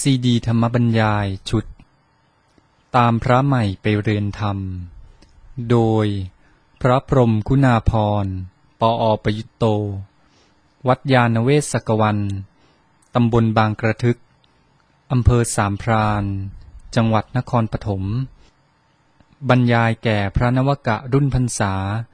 ซีดีธรรมบรรยายชุดตามพระใหม่ไปเรียนธรรมโดยพระพรหมคุณาภรณ์ ปอ.ประยุตโต วัดยานเวศกวัน ตำบลบางกระทึก อำเภอสามพราน จังหวัดนครปฐม บรรยายแก่พระนวกะรุ่นพรรษา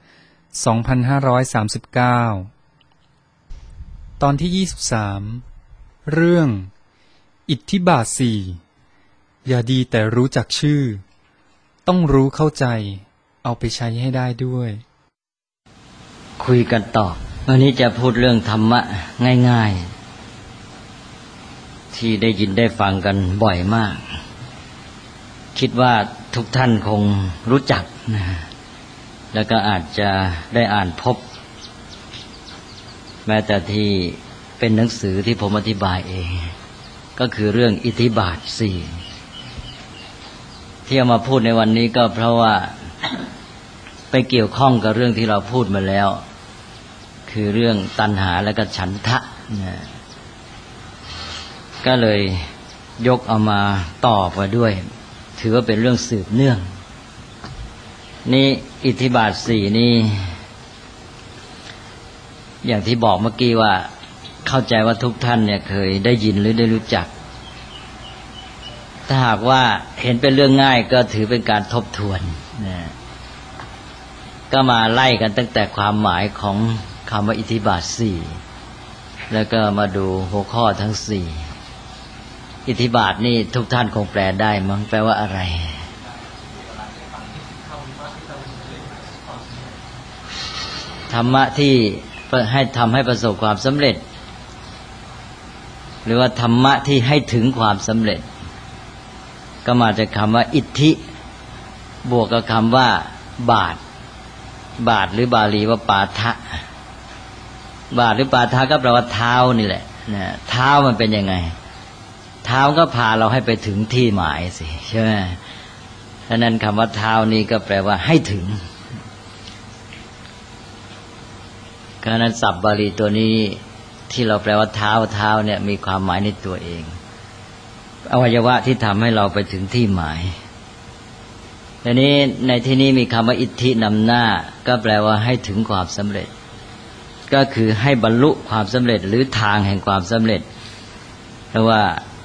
2539 ตอนที่ 23 เรื่องอิทธิบาท 4 อย่าดีแต่รู้จักชื่อต้องรู้เข้าใจเอาไปใช้ให้ได้ด้วยคุยกันต่อวันนี้จะพูดเรื่องธรรมะง่ายๆที่ได้ยินได้ฟังกันบ่อยมากคิดว่าทุกท่านคงรู้จักนะแล้วก็อาจจะได้อ่านพบแม้แต่ที่เป็นหนังสือที่ผมอธิบายเองก็คือเรื่องอิทธิบาท 4ที่เอามาพูดในวันนี้ก็เพราะว่าไปเกี่ยวข้องกับเรื่องที่เราพูดมาแล้วคือเรื่องตัณหาและก็ฉันทะนะก็เลยยกเอามาต่อไปด้วยถือว่าเป็นเรื่องสืบเนื่องนี่อิทธิบาท 4นี่อย่างที่บอกเมื่อกี้ว่าเข้าใจว่าทุกท่านเนี่ยเคยได้ยินหรือได้รู้จักถ้าหากว่าเห็นเป็นเรื่องง่ายก็ถือเป็นการทบทวนนะก็มาไล่กันตั้งแต่ความหมายของคำว่าอิทธิบาท 4แล้วก็มาดูหัวข้อทั้ง4อิทธิบาทนี่ทุกท่านคงแปลได้มั้งแปลว่าอะไรธรรมะที่ให้ทำให้ประสบความสำเร็จหรือว่าธรรมะที่ให้ถึงความสำเร็จก็มาจากคำว่าอิทธิบวกกับคำว่าบาทหรือบาลีว่าปาทะบาทหรือปาทะก็แปลว่าเท้านี่แหละนะเท้ามันเป็นยังไงเท้าก็พาเราให้ไปถึงที่หมายสิใช่ไหมฉะนั้นคำว่าเท้านี่ก็แปลว่าให้ถึงฉะนั้นศัพท์บาลีตัวนี้ที่เราแปลว่าเท้าเนี่ยมีความหมายในตัวเองอวัยวะที่ทำให้เราไปถึงที่หมายทีนี้ในที่นี้มีคำว่าอิทธินำหน้าก็แปลว่าให้ถึงความสำเร็จก็คือให้บรรลุความสำเร็จหรือทางแห่งความสำเร็จเพราะว่า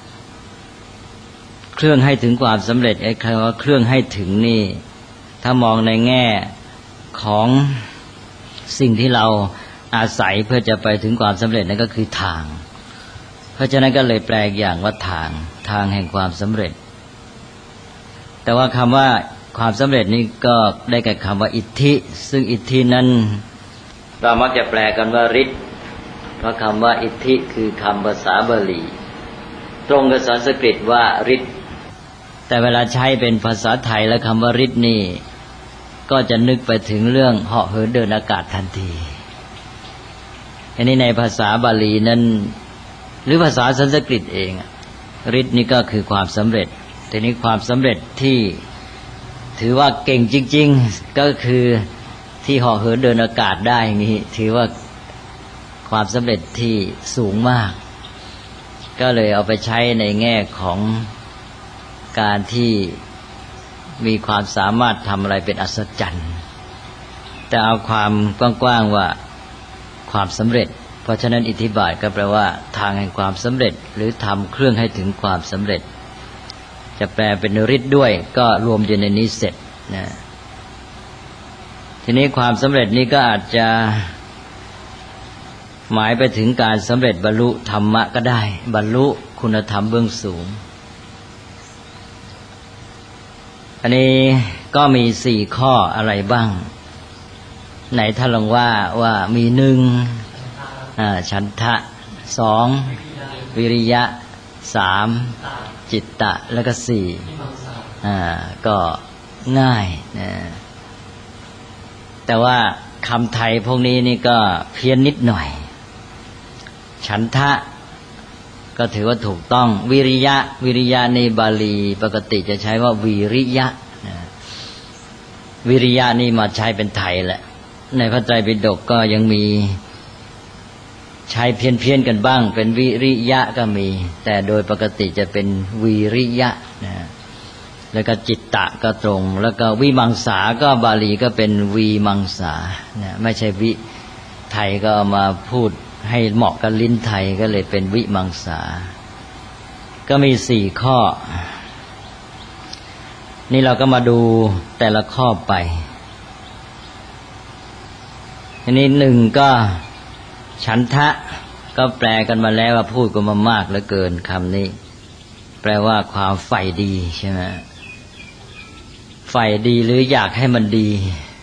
เครื่องให้ถึงความสำเร็จไอ้คำว่าเครื่องให้ถึงนี่ถ้ามองในแง่ของสิ่งที่เราอาศัยเพื่อจะไปถึงความสำเร็จนั่นก็คือทางเพราะฉะนั้นก็เลยแปลอย่างว่าทางแห่งความสำเร็จแต่ว่าคำว่าความสำเร็จนี้ก็ได้แก่คำว่าอิทธิซึ่งอิทธินั้นเรามักจะแปลกันว่าฤทธิ์เพราะคำว่าอิทธิคือคำภาษาบาลีตรงกับสันสกฤตว่าฤทธิ์แต่เวลาใช้เป็นภาษาไทยแล้วคำว่าฤทธิ์นี่ก็จะนึกไปถึงเรื่องเหาะเหินเดินอากาศทันทีอันนี้ในภาษาบาลีนั้นหรือภาษาสันสกฤตเองฤทธิ์นี่ก็คือความสำเร็จทีนี้ความสำเร็จที่ถือว่าเก่งจริงๆก็คือที่เหาะเหินเดินอากาศได้นี่ถือว่าความสำเร็จที่สูงมากก็เลยเอาไปใช้ในแง่ของการที่มีความสามารถทำอะไรเป็นอัศจรรย์แต่เอาความกว้างๆว่าความสำเร็จเพราะฉะนั้นอิทธิบาทก็แปลว่าทางแห่งความสำเร็จหรือทำเครื่องให้ถึงความสำเร็จจะแปลเป็นฤทธิ์ด้วยก็รวมอยู่ในนี้เสร็จนะทีนี้ความสำเร็จนี้ก็อาจจะหมายไปถึงการสำเร็จบรรลุธรรมะก็ได้บรรลุคุณธรรมเบื้องสูงอันนี้ก็มี4ข้ออะไรบ้างไหนท่านลองว่ามี1ฉันทะ2วิริยะ3จิตตะแล้วก็4ก็ง่ายนะแต่ว่าคำไทยพวกนี้นี่ก็เพี้ยนนิดหน่อยฉันทะก็ถือว่าถูกต้องวิริยะในบาลีปกติจะใช้ว่าวิริยะวิริยะนี่มาใช้เป็นไทยแหละในพระไตรปิฎกก็ยังมีใช้เพี้ยนกันบ้างเป็นวิริยะก็มีแต่โดยปกติจะเป็นวีริยะนะแล้วก็จิตตะก็ตรงแล้วก็วิมังสาก็บาลีก็เป็นวีมังสานะไม่ใช่วิไทยก็เอามาพูดให้เหมาะกับลิ้นไทยก็เลยเป็นวิมังสาก็มี4ข้อนี่เราก็มาดูแต่ละข้อไปอันนี้1ก็ฉันทะก็แปลกันมาแล้วว่าพูดกันมามากเหลือเกินคำนี้แปลว่าความใฝ่ดีใช่ไหมใฝ่ดีหรืออยากให้มันดี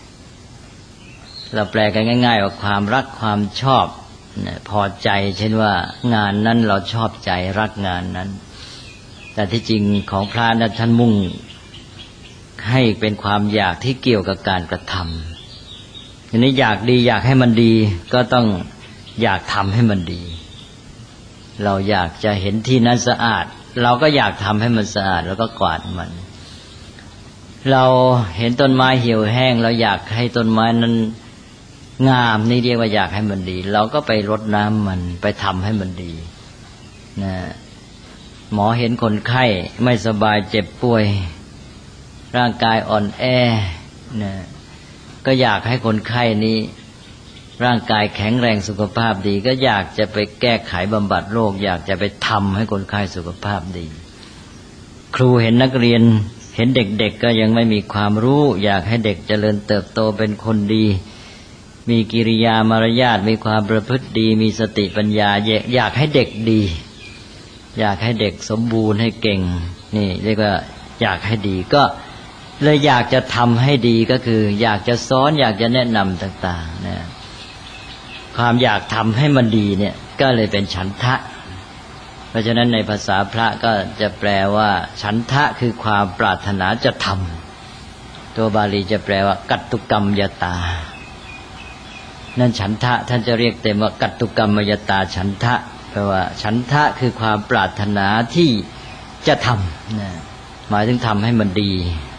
เราแปลกันง่ายๆว่าความรักความชอบพอใจเช่นว่างานนั้นเราชอบใจรักงานนั้นแต่ที่จริงของพระนั้นท่านมุ่งให้เป็นความอยากที่เกี่ยวกับการกระทำทีนี้อยากดีอยากให้มันดีก็ต้องอยากทำให้มันดีเราอยากจะเห็นที่นั้นสะอาดเราก็อยากทำให้มันสะอาดแล้วก็กวาดมันเราเห็นต้นไม้เหี่ยวแห้งเราอยากให้ต้นไม้นั้นงามนี่เรียกว่าอยากให้มันดีเราก็ไปรดน้ำมันไปทำให้มันดีนะหมอเห็นคนไข้ไม่สบายเจ็บป่วยร่างกายอ่อนแอนะก็อยากให้คนไข้นี้ร่างกายแข็งแรงสุขภาพดีก็อยากจะไปแก้ไขบำบัดโรคอยากจะไปทำให้คนไข้สุขภาพดีครูเห็นนักเรียนเห็นเด็กๆก็ยังไม่มีความรู้อยากให้เด็กเจริญเติบโตเป็นคนดีมีกิริยามารยาทมีความประพฤติดีมีสติปัญญาอยากให้เด็กดีอยากให้เด็กสมบูรณ์ให้เก่งนี่เรียกว่าอยากให้ดีก็เลยอยากจะทำให้ดีก็คืออยากจะสอนอยากจะแนะนำต่างๆนะความอยากทำให้มันดีเนี่ยก็เลยเป็นฉันทะเพราะฉะนั้นในภาษาพระก็จะแปลว่าฉันทะคือความปรารถนาจะทำตัวบาลีจะแปลว่ากัตตุกรรมยตานั่นฉันทะท่านจะเรียกเต็มว่ากัตตุกรรมยตาฉันทะแปลว่าฉันทะคือความปรารถนาที่จะทำนะหมายถึงทำให้มันดี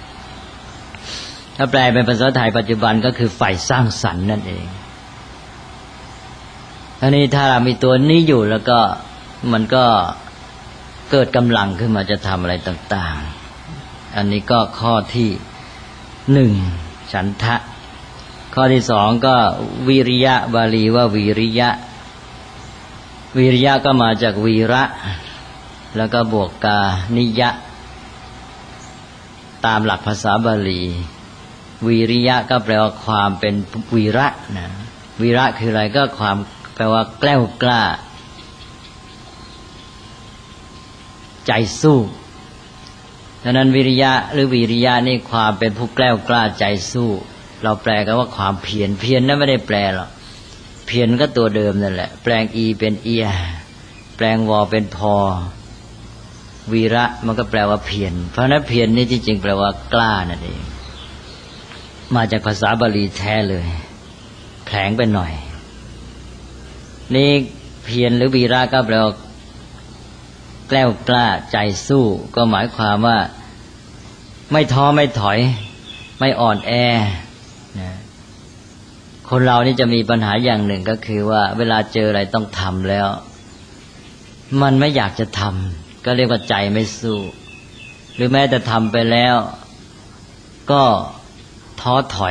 ถ้าแปลเป็นภาษาไทยปัจจุบันก็คือใฝ่สร้างสรรค์นั่นเองอันนี้ถ้ามีตัวนี้อยู่แล้วก็มันก็เกิดกำลังขึ้นมาจะทำอะไรต่างๆอันนี้ก็ข้อที่1ฉันทะข้อที่2ก็วิริยะบาลีว่าวิริยะวิริยะก็มาจากวีระแล้วก็บวกกานิยะตามหลักภาษาบาลีวิริยะก็แปลว่าความเป็นวีระนะวีระคืออะไรก็ความแปลว่าแกล้วกล้าใจสู้ดังนั้นวิริยะหรือวิริยะนี่ความเป็นผู้แกล้วกล้าใจสู้เราแปลกันว่าความเพียรเพียรนั้นไม่ได้แปลหรอกเพียรก็ตัวเดิมนั่นแหละแปลงอีเป็นเอียแปลงวอเป็นพอวีระมันก็แปลว่าเพียรเพราะนั้นเพียรนี่ที่จริงแปลว่ากล้านั่นเองมาจากภาษาบาลีแท้เลยแผลงไปหน่อยนี่เพียรหรือวีระก็แปลว่าแกล้วกล้าใจสู้ก็หมายความว่าไม่ท้อไม่ถอยไม่อ่อนแอนะคนเรานี่จะมีปัญหาอย่างหนึ่งก็คือว่าเวลาเจออะไรต้องทำแล้วมันไม่อยากจะทำก็เรียกว่าใจไม่สู้หรือแม้แต่ทำไปแล้วก็ท้อถอย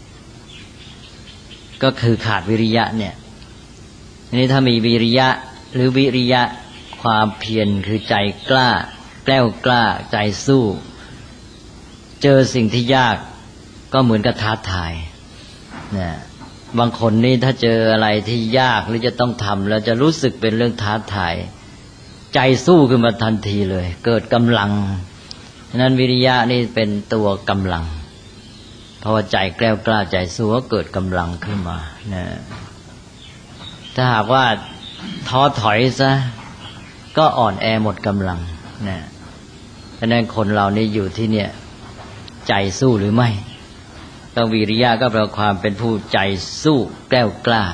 ก็คือขาดวิริยะเนี่ยนี่ถ้ามีวิริยะหรือวิริยะความเพียรคือใจกล้าแกล้วกล้าใจสู้เจอสิ่งที่ยากก็เหมือนกับท้าทายนะบางคนนี่ถ้าเจออะไรที่ยากหรือจะต้องทำแล้วจะรู้สึกเป็นเรื่องท้าทายใจสู้ขึ้นมาทันทีเลยเกิดกำลังฉะนั้นวิริยะนี่เป็นตัวกำลังเพราะว่าใจแกล้วกล้าใจสู้ก็เกิดกำลังขึ้นมานะถ้าหากว่าท้อถอยซะก็อ่อนแอหมดกำลังนะฉะนั้นคนเรานี่อยู่ที่เนี่ยใจสู้หรือไม่ต้องวิริยะก็แปลความเป็นผู้ใจสู้แกล้วกล้า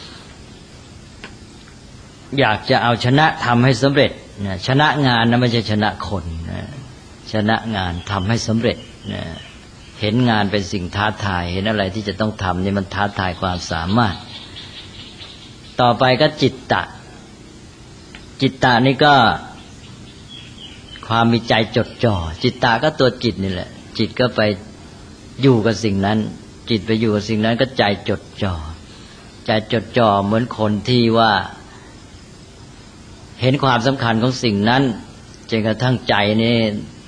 อยากจะเอาชนะทำให้สำเร็จนะชนะงานนะไม่ใช่ชนะคนนะชนะงานทำให้สำเร็จนะเห็นงานเป็นสิ่งท้าทายเห็นอะไรที่จะต้องทำนี่มันท้าทายความสามารถต่อไปก็จิตตะจิตตะนี่ก็ความมีใจจดจ่อจิตตะก็ตัวจิตนี่แหละจิตก็ไปอยู่กับสิ่งนั้นจิตไปอยู่กับสิ่งนั้นก็ใจจดจ่อใจจดจ่อเหมือนคนที่ว่าเห็นความสำคัญของสิ่งนั้นจนกระทั่งใจนี่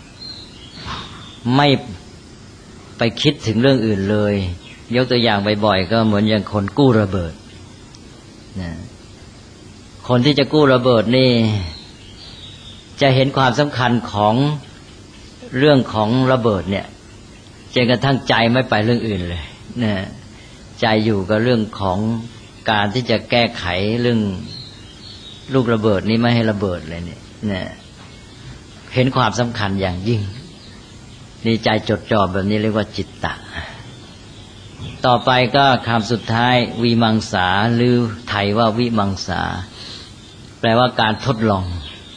ไม่ไปคิดถึงเรื่องอื่นเลยยกตัวอย่างบ่อยๆก็เหมือนอย่างคนกู้ระเบิดนะคนที่จะกู้ระเบิดนี่จะเห็นความสำคัญของเรื่องของระเบิดเนี่ยจนกระทั่งใจไม่ไปเรื่องอื่นเลยนะใจอยู่กับเรื่องของการที่จะแก้ไขเรื่องลูกระเบิดนี้ไม่ให้ระเบิดเลยเนี่ยนะเห็นความสำคัญอย่างยิ่งนี่ใจจดจ่อแบบนี้เรียกว่าจิตตะต่อไปก็คำสุดท้ายวิมังสาหรือไทยว่าวิมังสาแปลว่าการทดลอง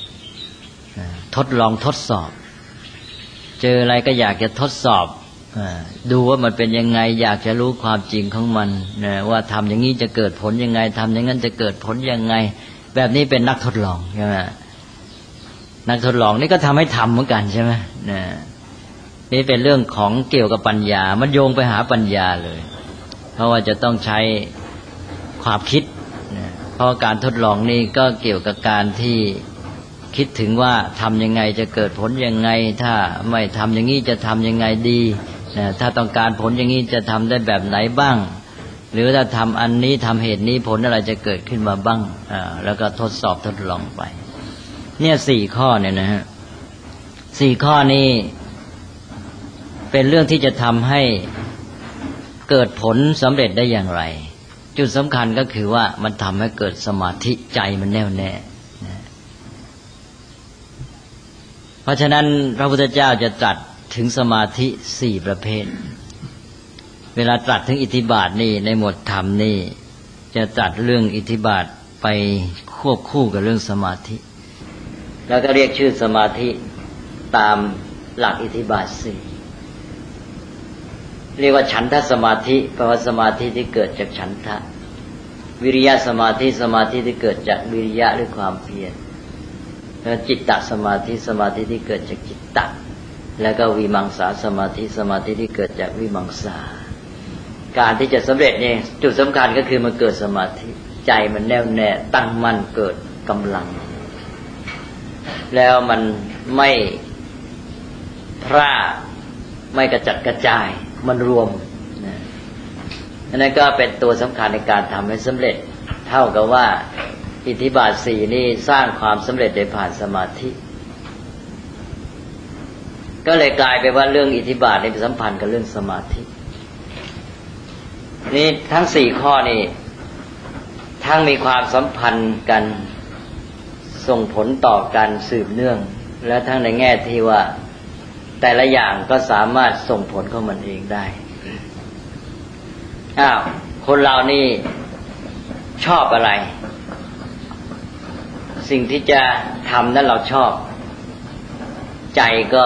ทดสอบเจออะไรก็อยากจะทดสอบดูว่ามันเป็นยังไงอยากจะรู้ความจริงของมันนะว่าทำอย่างนี้จะเกิดผลยังไงทำอย่างนั้นจะเกิดผลยังไงแบบนี้เป็นนักทดลองใช่ไหมนักทดลองนี่ก็ทำให้ทำเหมือนกันใช่ไหมนี่เป็นเรื่องของเกี่ยวกับปัญญามันโยงไปหาปัญญาเลยเพราะว่าจะต้องใช้ความคิดเพราะการทดลองนี่ก็เกี่ยวกับการที่คิดถึงว่าทำยังไงจะเกิดผลยังไงถ้าไม่ทำอย่างนี้จะทำยังไงดีถ้าต้องการผลอย่างนี้จะทำได้แบบไหนบ้างหรือถ้าทำอันนี้ทำเหตุนี้ผลอะไรจะเกิดขึ้นมาบ้างแล้วก็ทดสอบทดลองไปเนี่ย4ข้อเนี่ยนะฮะ4ข้อนี้เป็นเรื่องที่จะทำให้เกิดผลสำเร็จได้อย่างไรจุดสำคัญก็คือว่ามันทำให้เกิดสมาธิใจมันแน่วแน่เพราะฉะนั้นพระพุทธเจ้าจะตรัสถึงสมาธิ4ประเภทเวลาตรัสถึงอิทธิบาทนี่ในหมวดธรรมนี่จะตรัสเรื่องอิทธิบาทไปควบคู่กับเรื่องสมาธิแล้วก็เรียกชื่อสมาธิตามหลักอิทธิบาท4เรียกว่าฉันทสมาธิแปลว่าสมาธิที่เกิดจากฉันทะวิริยะสมาธิสมาธิที่เกิดจากวิริยะหรือความเพียรแล้วจิตตสมาธิสมาธิที่เกิดจากจิตตะแล้วก็วิมังสาสมาธิสมาธิที่เกิดจากวิมังสาการที่จะสำเร็จเนี่ยจุดสำคัญก็คือมันเกิดสมาธิใจมันแน่วแน่ตั้งมั่นเกิดกำลังแล้วมันไม่พร่าไม่กระจัดกระจายมันรวมอันนั้นก็เป็นตัวสำคัญในการทำให้สำเร็จเท่ากับว่าอิทธิบาท4นี่สร้างความสำเร็จโดยผ่านสมาธิก็เลยกลายไปว่าเรื่องอิทธิบาทนี่สัมพันธ์กับเรื่องสมาธินี่ทั้ง4ข้อนี่ทั้งมีความสัมพันธ์กันส่งผลต่อกันสืบเนื่องและทั้งในแง่ที่ว่าแต่ละอย่างก็สามารถส่งผลของมันเองได้คนเรานี่ชอบอะไรสิ่งที่จะทำนั้นเราชอบใจก็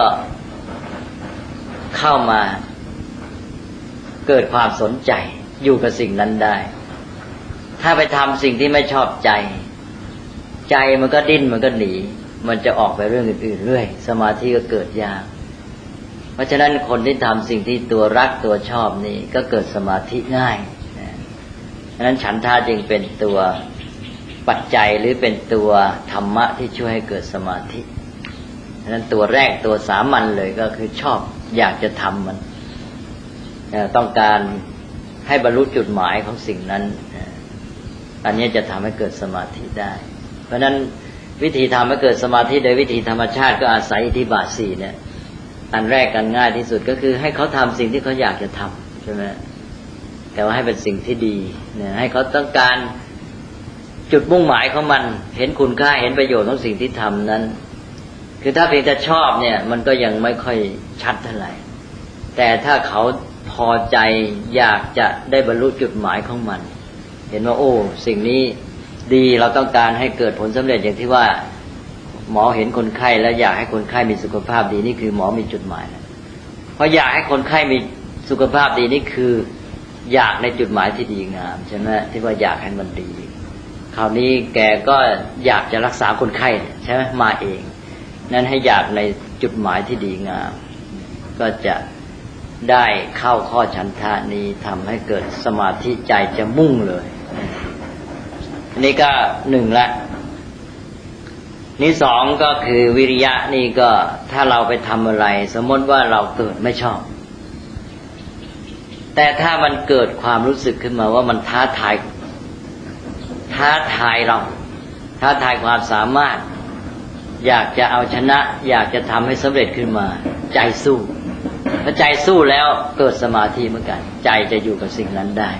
เข้ามาเกิดความสนใจอยู่กับสิ่งนั้นได้ถ้าไปทำสิ่งที่ไม่ชอบใจมันก็ดิ้นมันก็หนีมันจะออกไปเรื่องอื่นๆเรื่อยสมาธิก็เกิดยากเพราะฉะนั้นคนที่ทำสิ่งที่ตัวรักตัวชอบนี่ก็เกิดสมาธิง่ายเพราะฉะนั้นฉันทะจึงเป็นตัวปัจจัยหรือเป็นตัวธรรมะที่ช่วยให้เกิดสมาธิเพราะฉะนั้นตัวแรกตัวสามัญเลยก็คือชอบอยากจะทำมันต้องการให้บรรลุจุดหมายของสิ่งนั้นอันนี้จะทำให้เกิดสมาธิได้เพราะฉะนั้นวิธีทำให้เกิดสมาธิโดยวิธีธรรมชาติก็อาศัยอิทธิบาท4เนี่ยอันแรกกันง่ายที่สุดก็คือให้เขาทำสิ่งที่เขาอยากจะทำใช่ไหมแต่ว่าให้เป็นสิ่งที่ดีเนี่ยให้เขาต้องการจุดมุ่งหมายของมันเห็นคุณค่าเห็นประโยชน์ของสิ่งที่ทำนั้นคือถ้าเพียงแต่ชอบเนี่ยมันก็ยังไม่ค่อยชัดเท่าไหร่แต่ถ้าเขาพอใจอยากจะได้บรรลุจุดหมายของมันเห็นว่าโอ้สิ่งนี้ดีเราต้องการให้เกิดผลสำเร็จอย่างที่ว่าหมอเห็นคนไข้แล้วอยากให้คนไข้มีสุขภาพดีนี่คือหมอมีจุดหมายแล้วเพราะอยากให้คนไข้มีสุขภาพดีนี่คืออยากในจุดหมายที่ดีงามใช่ไหมที่ว่าอยากให้มันดีคราวนี้แกก็อยากจะรักษาคนไข้ใช่ไหมมาเองนั้นให้อยากในจุดหมายที่ดีงามก็จะได้เข้าข้อฉันทะนี้ทำให้เกิดสมาธิใจจะมุ่งเลยอันนี้ก็หนึ่งละนี่สองก็คือวิริยะนี่ก็ถ้าเราไปทำอะไรสมมติว่าเราเกิดไม่ชอบแต่ถ้ามันเกิดความรู้สึกขึ้นมาว่ามันท้าทายเราท้าทายความสามารถอยากจะเอาชนะอยากจะทำให้สำเร็จขึ้นมาใจสู้พอใจสู้แล้วเกิดสมาธิเหมือนกันใจจะอยู่กับสิ่งนั้นได้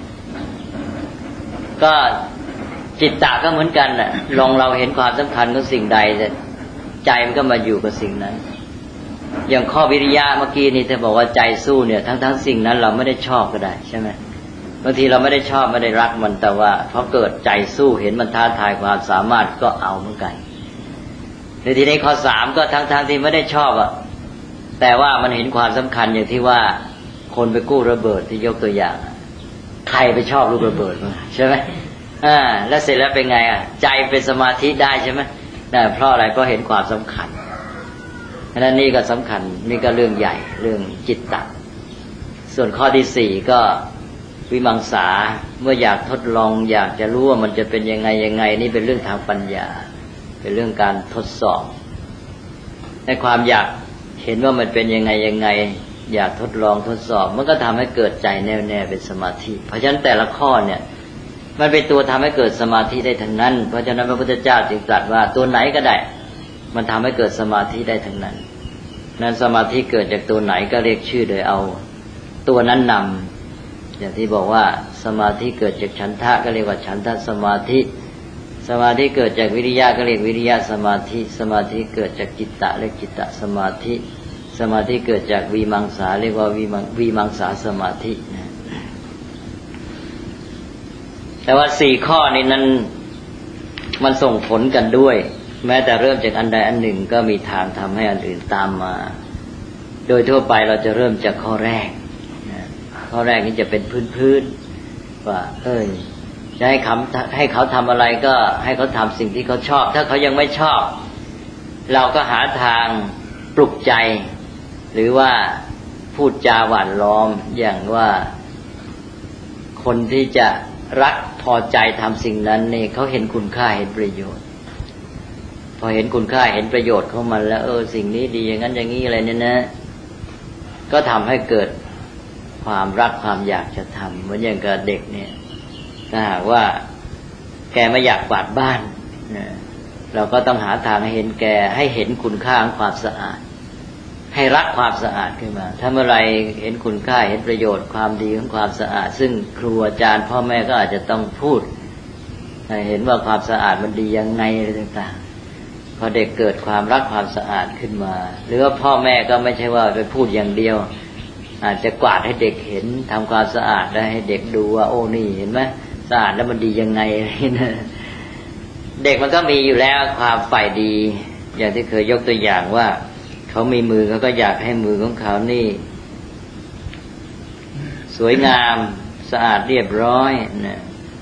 ก็จิตตะก็เหมือนกันน่ะลองเราเห็นความสำคัญของสิ่งใดใจมันก็มาอยู่กับสิ่งนั้นอย่างข้อวิริยะเมื่อกี้นี่ถ้าบอกว่าใจสู้เนี่ยทั้งสิ่งนั้นเราไม่ได้ชอบก็ได้ใช่ไหมบางทีเราไม่ได้ชอบไม่ได้รักมันแต่ว่าพอเกิดใจสู้เห็นมันท้าทายความสามารถก็เอาเหมือนกันในทีนี้ข้อสามก็ทั้งที่ไม่ได้ชอบอ่ะแต่ว่ามันเห็นความสำคัญอย่างที่ว่าคนไปกู้ระเบิดที่ยกตัวอย่างใครไปชอบลูกระเบิดมั้ยใช่ไหมแล้วเสร็จแล้วเป็นไงอ่ะใจเป็นสมาธิได้ใช่ไหมได้เพราะอะไรเพราะเห็นความสำคัญฉะนั้นนี่ก็สำคัญนี่ก็เรื่องใหญ่เรื่องจิตตะส่วนข้อที่สี่ก็วิมังสาเมื่ออยากทดลองอยากจะรู้ว่ามันจะเป็นยังไงนี่เป็นเรื่องทางปัญญาเป็นเรื่องการทดสอบในความอยากเห็นว่ามันเป็นยังไงอยากทดลองทดสอบมันก็ทำให้เกิดใจแน่วเป็นสมาธิเพราะฉะนั้นแต่ละข้อเนี่ยมันเป็นตัวทำให้เกิดสมาธิได้ทั้งนั้นเพราะฉะนั้นพระพุทธเจ้าจึงตรัสว่าตัวไหนก็ได้มันทำให้เกิดสมาธิได้ทั้งนั้นนั้นสมาธิเกิดจากตัวไหนก็เรียกชื่อโดยเอาตัวนั้นนำอย่างที่บอกว่าสมาธิเกิดจากฉันทะก็เรียกว่าฉันทะสมาธิสมาธิเกิดจากวิริยะก็เรียกวิริยะสมาธิสมาธิเกิดจากจิตตะเรียกจิตตสมาธิสมาธิเกิดจากวิมังสาเรียกว่าวิมังสาสมาธินะแต่ว่าสี่ข้อนี้นั้นมันส่งผลกันด้วยแม้แต่เริ่มจากอันใดอันหนึ่งก็มีทางทำให้อันอื่นตามมาโดยทั่วไปเราจะเริ่มจากข้อแรกข้อแรกนี้จะเป็นพื้นว่าจะให้เขาทำอะไรก็ให้เขาทำสิ่งที่เขาชอบถ้าเขายังไม่ชอบเราก็หาทางปลุกใจหรือว่าพูดจาหวานล้อมอย่างว่าคนที่จะรักพอใจทำสิ่งนั้นนี่เขาเห็นคุณค่าเห็นประโยชน์พอเห็นคุณค่าเห็นประโยชน์ของมันแล้วสิ่งนี้ดีอย่างนั้นอย่างนี้อะไรเนี่ยนะก็ทำให้เกิดความรักความอยากจะทำเหมือนอย่างกับเด็กเนี่ยถ้าหากว่าแกไม่อยากกวาดบ้านเราก็ต้องหาทางให้เห็นแกให้เห็นคุณค่าของความสะอาดให้รักความสะอาดขึ้นมาถ้าเมื่อไรเห็นคุณค่าเห็นประโยชน์ความดีของความสะอาดซึ่งครูอาจารย์พ่อแม่ก็อาจจะต้องพูดให้เห็นว่าความสะอาดมันดียังไงอะไรต่างๆพอเด็กเกิดความรักความสะอาดขึ้นมาหรือว่าพ่อแม่ก็ไม่ใช่ว่าไปพูดอย่างเดียวอาจจะกวาดให้เด็กเห็นทำความสะอาดได้ให้เด็กดูว่านี่เห็นไหมสะอาดแล้วมันดียังไงนะเด็กมันก็มีอยู่แล้วความใฝ่ดีอย่างที่เคยยกตัวอย่างว่าเขามีมือเขาก็อยากให้มือของเขานี่สวยงามสะอาดเรียบร้อยนะ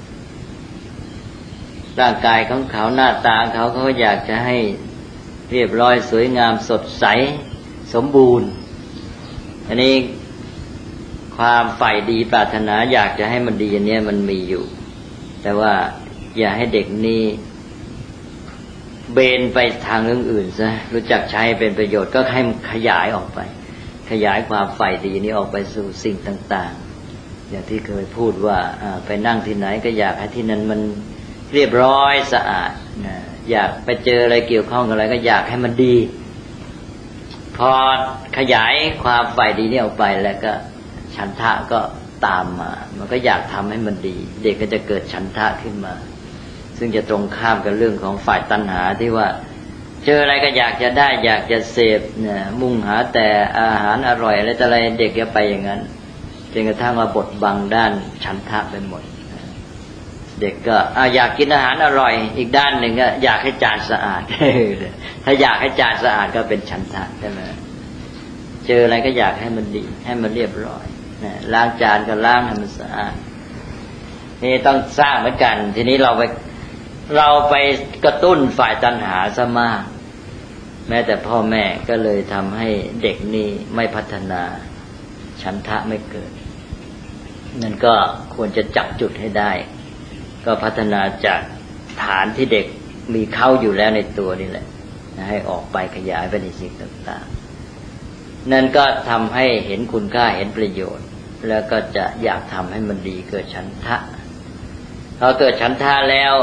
ร่างกายของเขาหน้าตาเขาก็อยากจะให้เรียบร้อยสวยงามสดใสสมบูรณ์อันนี้ความใฝ่ดีปรารถนาอยากจะให้มันดีอันนี้มันมีอยู่แต่ว่าอย่าให้เด็กนี่เบนไปทางเรื่องอื่นซะรู้จักใช้เป็นประโยชน์ก็ให้มันขยายออกไปขยายความใฝ่ดีนี้ออกไปสู่สิ่งต่างๆอย่างที่เคยพูดว่าไปนั่งที่ไหนก็อยากให้ที่นั้นมันเรียบร้อยสะอาดนะอยากไปเจออะไรเกี่ยวข้องกับอะไรก็อยากให้มันดีพอขยายความใฝ่ดีนี้ออกไปแล้วก็ฉันทะก็ตามมามันก็อยากทำให้มันดีเด็กก็จะเกิดฉันทะขึ้นมาซึ่งจะตรงข้ามกับเรื่องของฝ่ายตัณหาที่ว่าเจออะไรก็อยากจะได้อยากจะเสพเนี่ยมุ่งหาแต่อาหารอร่อยอะไรแต่อะไรเด็กจะไปอย่างนั้นจนกระทั่งว่าบดบังด้านฉันทะไปหมดเด็กก็อยากกินอาหารอร่อยอีกด้านหนึ่งก็อยากให้จานสะอาดถ้าอยากให้จานสะอาดก็เป็นฉันทะใช่ไหมเจออะไรก็อยากให้มันดีให้มันเรียบร้อยล้างจานก็ล้างให้มันสะอาดนี่ต้องสร้างเหมือนกันทีนี้เราไปเราไปกระตุ้นฝ่ายตัณหาซะมากแม้แต่พ่อแม่ก็เลยทำให้เด็กนี่ไม่พัฒนาฉันทะไม่เกิดนั่นก็ควรจะจับจุดให้ได้ก็พัฒนาจากฐานที่เด็กมีเข้าอยู่แล้วในตัวนี่แหละให้ออกไปขยายไปในสิ่งต่างๆนั่นก็ทำให้เห็นคุณค่าเห็นประโยชน์แล้วก็จะอยากทำให้มันดีเกิดฉันทะพอเกิดฉันทะแล้ว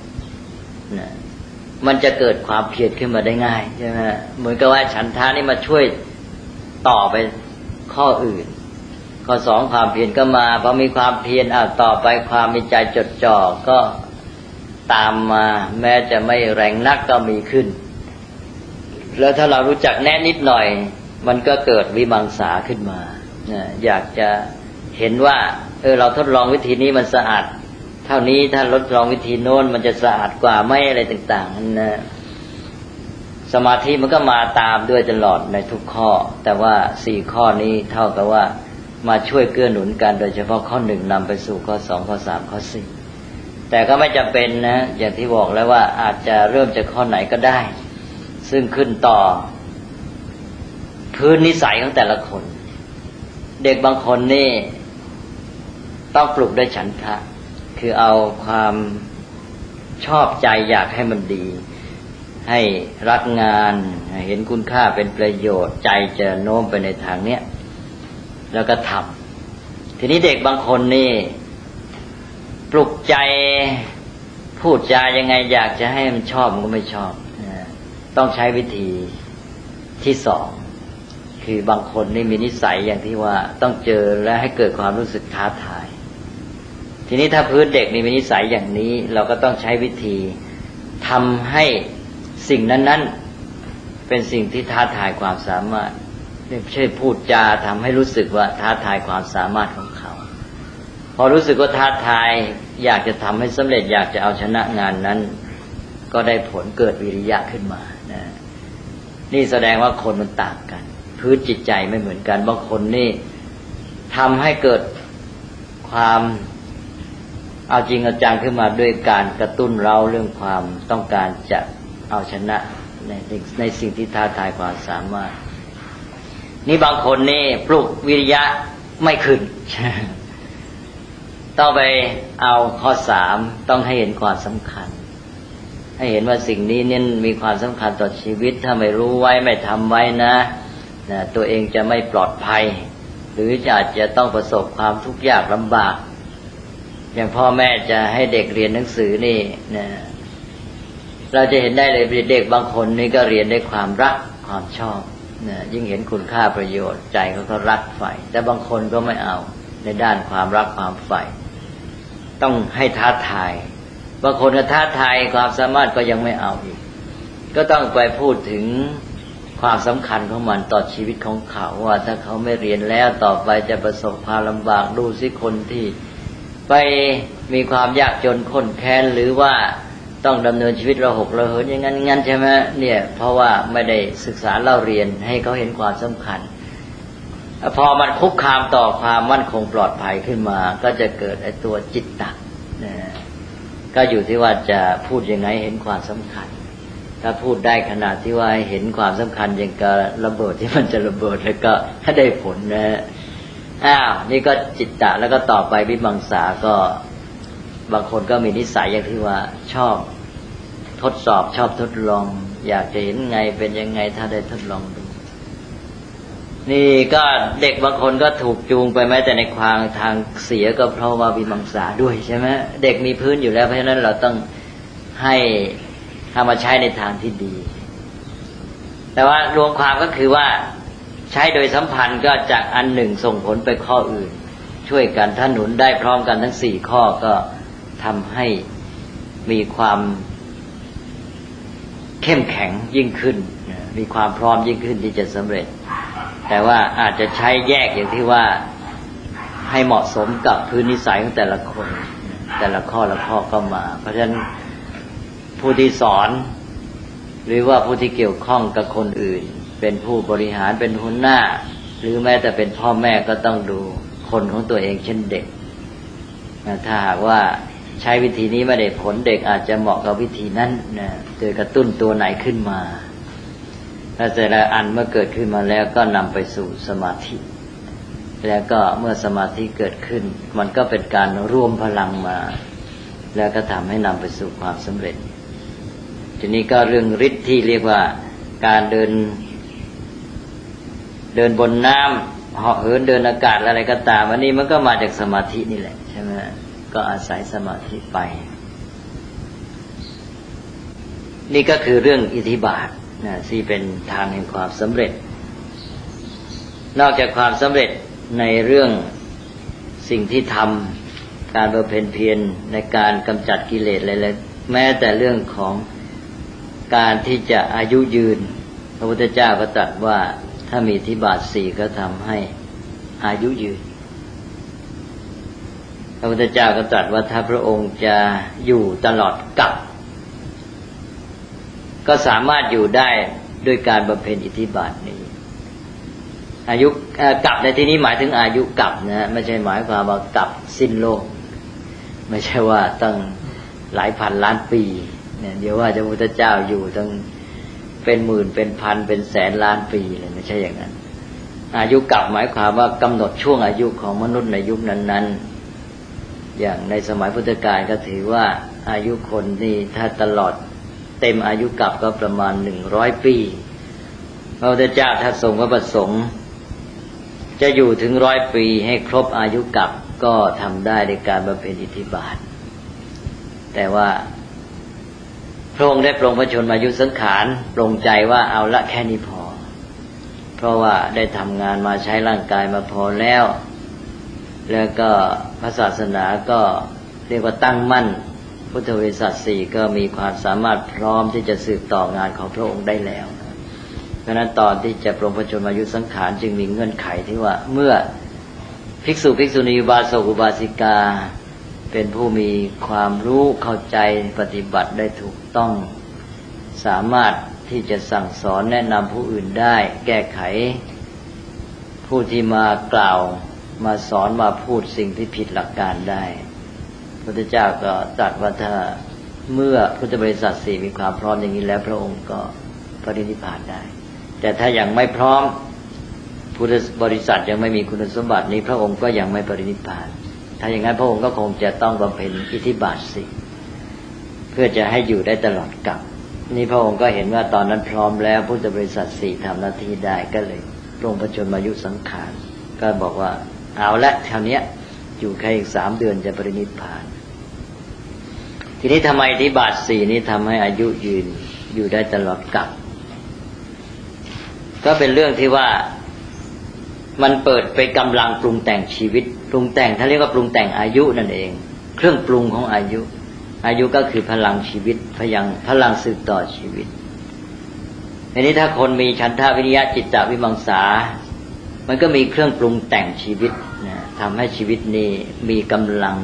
มันจะเกิดความเพียรขึ้นมาได้ง่ายใช่ไหมเหมือนกับว่าฉันทะนี่มาช่วยต่อไปข้ออื่นข้อสองความเพียรก็มาพอมีความเพียรต่อไปความมีใจจดจ่อก็ตามมาแม้จะไม่แรงนักก็มีขึ้นแล้วถ้าเรารู้จักแนะนิดหน่อยมันก็เกิดวิมังสาขึ้นมาอยากจะเห็นว่าเราทดลองวิธีนี้มันสะอาดเท่านี้ถ้าทดลองวิธีโน้นมันจะสะอาดกว่าไม่อะไรต่างๆนั่นนะสมาธิมันก็มาตามด้วยตลอดในทุกข้อแต่ว่า4ข้อนี้เท่ากับว่ามาช่วยเกื้อหนุนกันโดยเฉพาะข้อ1นำไปสู่ข้อ2ข้อ3ข้อ4แต่ก็ไม่จำเป็นนะอย่างที่บอกแล้วว่าอาจจะเริ่มจากข้อไหนก็ได้ซึ่งขึ้นต่อพื้นนิสัยของแต่ละคนเด็กบางคนนี่ต้องปลุกด้วยฉันทะคือเอาความชอบใจอยากให้มันดีให้รักงานเห็นคุณค่าเป็นประโยชน์ใจจะโน้มไปในทางเนี้ยแล้วก็ทำทีนี้เด็กบางคนนี่ปลุกใจพูดจายังไงอยากจะให้มันชอบมันก็ไม่ชอบต้องใช้วิธีที่สองคือบางคนนี่มีนิสัยอย่างที่ว่าต้องเจอและให้เกิดความรู้สึกท้าทายทีนี้ถ้าพื้นเด็กมีนิสัยอย่างนี้เราก็ต้องใช้วิธีทำให้สิ่งนั้นๆเป็นสิ่งที่ท้าทายความสามารถไม่ใช่พูดจาทำให้รู้สึกว่าท้าทายความสามารถของเขาพอรู้สึกว่าท้าทายอยากจะทำให้สำเร็จอยากจะเอาชนะงานนั้นก็ได้ผลเกิดวิริยะขึ้นมานะนี่แสดงว่าคนมันต่างกันพื้นจิตใจไม่เหมือนกันบางคนนี่ทำให้เกิดความเอาจริงเอาจังขึ้นมาด้วยการกระตุ้นเราเรื่องความต้องการจะเอาชนะในสิ่งที่ท้าทายความสามารถนี่บางคนนี่ปลุกวิริยะไม่ขึ้น ต้องไปเอาข้อ3ต้องให้เห็นความสำคัญให้เห็นว่าสิ่งนี้เนี่ยมีความสำคัญต่อชีวิตถ้าไม่รู้ไว้ไม่ทำไว้นะตัวเองจะไม่ปลอดภัยหรืออาจจะต้องประสบความทุกข์ยากลำบากอย่างพ่อแม่จะให้เด็กเรียนหนังสือนี่นะเราจะเห็นได้เลยเด็กบางคนนี่ก็เรียนด้วยความรักความชอบนะยิ่งเห็นคุณค่าประโยชน์ใจเขาก็รักใฝ่แต่บางคนก็ไม่เอาในด้านความรักความใฝ่ต้องให้ท้าทายบางคนก็ท้าทายความสามารถก็ยังไม่เอาอีกก็ต้องไปพูดถึงความสำคัญของมันต่อชีวิตของเขาว่าถ้าเขาไม่เรียนแล้วต่อไปจะประสบความลำบากดูสิคนที่ไปมีความยากจนข้นแค้นหรือว่าต้องดำเนินชีวิตระหกระเหินอย่างนั้นใช่ไหมเนี่ยเพราะว่าไม่ได้ศึกษาเล่าเรียนให้เขาเห็นความสำคัญพอมันคุกคามต่อความมั่นคงปลอดภัยขึ้นมาก็จะเกิดไอ้ตัวจิตตะก็อยู่ที่ว่าจะพูดยังไงเห็นความสำคัญถ้าพูดได้ขนาดที่ว่าเห็นความสำคัญอย่างกับระเบิดที่มันจะระเบิดแล้วก็ถ้าได้ผลนะนี่ก็จิตตะแล้วก็ต่อไปวิมังสาก็บางคนก็มีนิสัยอย่างที่ว่าชอบทดสอบชอบทดลองอยากจะเห็นไงเป็นยังไงถ้าได้ทดลองดูนี่ก็เด็กบางคนก็ถูกจูงไปแม้แต่ในความทางเสียก็เพราะว่าวิมังสาด้วยใช่ไหมเด็กมีพื้นอยู่แล้วเพราะฉะนั้นเราต้องให้ทำมาใช้ในทางที่ดีแต่ว่ารวมความก็คือว่าใช้โดยสัมพันธ์ก็จากอันหนึ่งส่งผลไปข้ออื่นช่วยกันถ้าหนุนได้พร้อมกันทั้ง4ข้อก็ทำให้มีความเข้มแข็งยิ่งขึ้นมีความพร้อมยิ่งขึ้นที่จะสำเร็จแต่ว่าอาจจะใช้แยกอย่างที่ว่าให้เหมาะสมกับพื้นนิสัยของแต่ละคนแต่ละข้อละข้อก็มาเพราะฉะนั้นผู้ที่สอนหรือว่าผู้ที่เกี่ยวข้องกับคนอื่นเป็นผู้บริหารเป็นหัวหน้าหรือแม้แต่เป็นพ่อแม่ก็ต้องดูคนของตัวเองเช่นเด็กถ้าหากว่าใช้วิธีนี้ไม่ได้ผลเด็กอาจจะเหมาะกับวิธีนั้นนะโดยกระตุ้นตัวไหนขึ้นมาแล้วแต่ละอันเมื่อเกิดขึ้นมาแล้วก็นำไปสู่สมาธิแล้วก็เมื่อสมาธิเกิดขึ้นมันก็เป็นการรวมพลังมาแล้วก็ทำให้นำไปสู่ความสำเร็จทีนี้ก็เรื่องฤทธิ์ที่เรียกว่าการเดินบนน้ำเหาะเหินเดินอากาศอะไรก็ตามอันนี้มันก็มาจากสมาธินี่แหละใช่ไหมก็อาศัยสมาธิไปนี่ก็คือเรื่องอิทธิบาทนะที่เป็นทางแห่งความสำเร็จนอกจากความสำเร็จในเรื่องสิ่งที่ทำการบำเพ็ญเพียรในการกำจัดกิเลสอะไรๆแม้แต่เรื่องของการที่จะอายุยืนพระพุทธเจ้าก็ตรัสว่าถ้ามีอิทธิบาทสี่ก็ทำให้อายุยืนพระพุทธเจ้าก็ตรัสว่าถ้าพระองค์จะอยู่ตลอดกาลก็สามารถอยู่ได้ด้วยการบำเพ็ญอิทธิบาทนี้อายุกลับในที่นี้หมายถึงอายุกลับนะไม่ใช่หมายความว่ากลับสิ้นโลกไม่ใช่ว่าตั้งหลายพันล้านปีเนี่ยเดี๋ยวว่าพระพุทธเจ้าอยู่ตั้งเป็นหมื่นเป็นพันเป็นแสนล้านปีเลยไม่ใช่อย่างนั้นอายุกลับหมายความว่ากำหนดช่วงอายุของมนุษย์ในยุคนั้นๆอย่างในสมัยพุทธกาลก็ถือว่าอายุคนนี่ถ้าตลอดเต็มอายุกลับก็ประมาณ100 ปีพระพุทธเจ้าถ้าทรงพระประสงค์จะอยู่ถึง100 ปีให้ครบอายุกลับก็ทำได้ในการบำเพ็ญอิทธิบาทแต่ว่าพระองค์ได้ปรงพระชนมายุสังขารปรงใจว่าเอาละแค่นี้พอเพราะว่าได้ทำงานมาใช้ร่างกายมาพอแล้วก็พระศาสนาก็เรียกว่าตั้งมั่นพุทธบริษัทสี่ก็มีความสามารถพร้อมที่จะสืบต่องานของพระองค์ได้แล้วเพราะฉะนั้นตอนที่จะปรงพระชนมายุสังขารจึงมีเงื่อนไขที่ว่าเมื่อภิกษุภิกษุณีอุบาสกอุบาสิกาเป็นผู้มีความรู้เข้าใจปฏิบัติได้ถูกต้องสามารถที่จะสั่งสอนแนะนำผู้อื่นได้แก้ไขผู้ที่มากล่าวมาสอนมาพูดสิ่งที่ผิดหลักการได้พระพุทธเจ้าก็ตรัสว่าถ้าเมื่อพุทธบริษัทสี่มีความพร้อมอย่างนี้แล้วพระองค์ก็ปรินิพพานได้แต่ถ้ายังไม่พร้อมพุทธบริษัทยังไม่มีคุณสมบัตินี้พระองค์ก็ยังไม่ปรินิพพานถ้าอย่างนั้นพระองค์ก็คงจะต้องบำเพ็ญอิทธิบาทสี่เพื่อจะให้อยู่ได้ตลอดกาลนี่พระองค์ก็เห็นว่าตอนนั้นพร้อมแล้วพุทธบริษัทสี่ทำหน้าที่ได้ก็เลยปรงพระชนมายุสังขารก็บอกว่าเอาละเท่านี้อยู่แค่อีก3 เดือนจะปรินิพพานทีนี้ทำไมอิทธิบาทสี่นี้ทำให้อายุยืนอยู่ได้ตลอดกาลก็เป็นเรื่องที่ว่ามันเปิดไปกำลังปรุงแต่งชีวิตปรุงแต่งท่านเรียกว่าปรุงแต่งอายุนั่นเองเครื่องปรุงของอายุก็คือพลังชีวิตพลังสืบต่อชีวิตทีนี้ถ้าคนมีฉันทะวิริยะจิตตวิมังสามันก็มีเครื่องปรุงแต่งชีวิตนะทำให้ชีวิตนี้มีกำลัง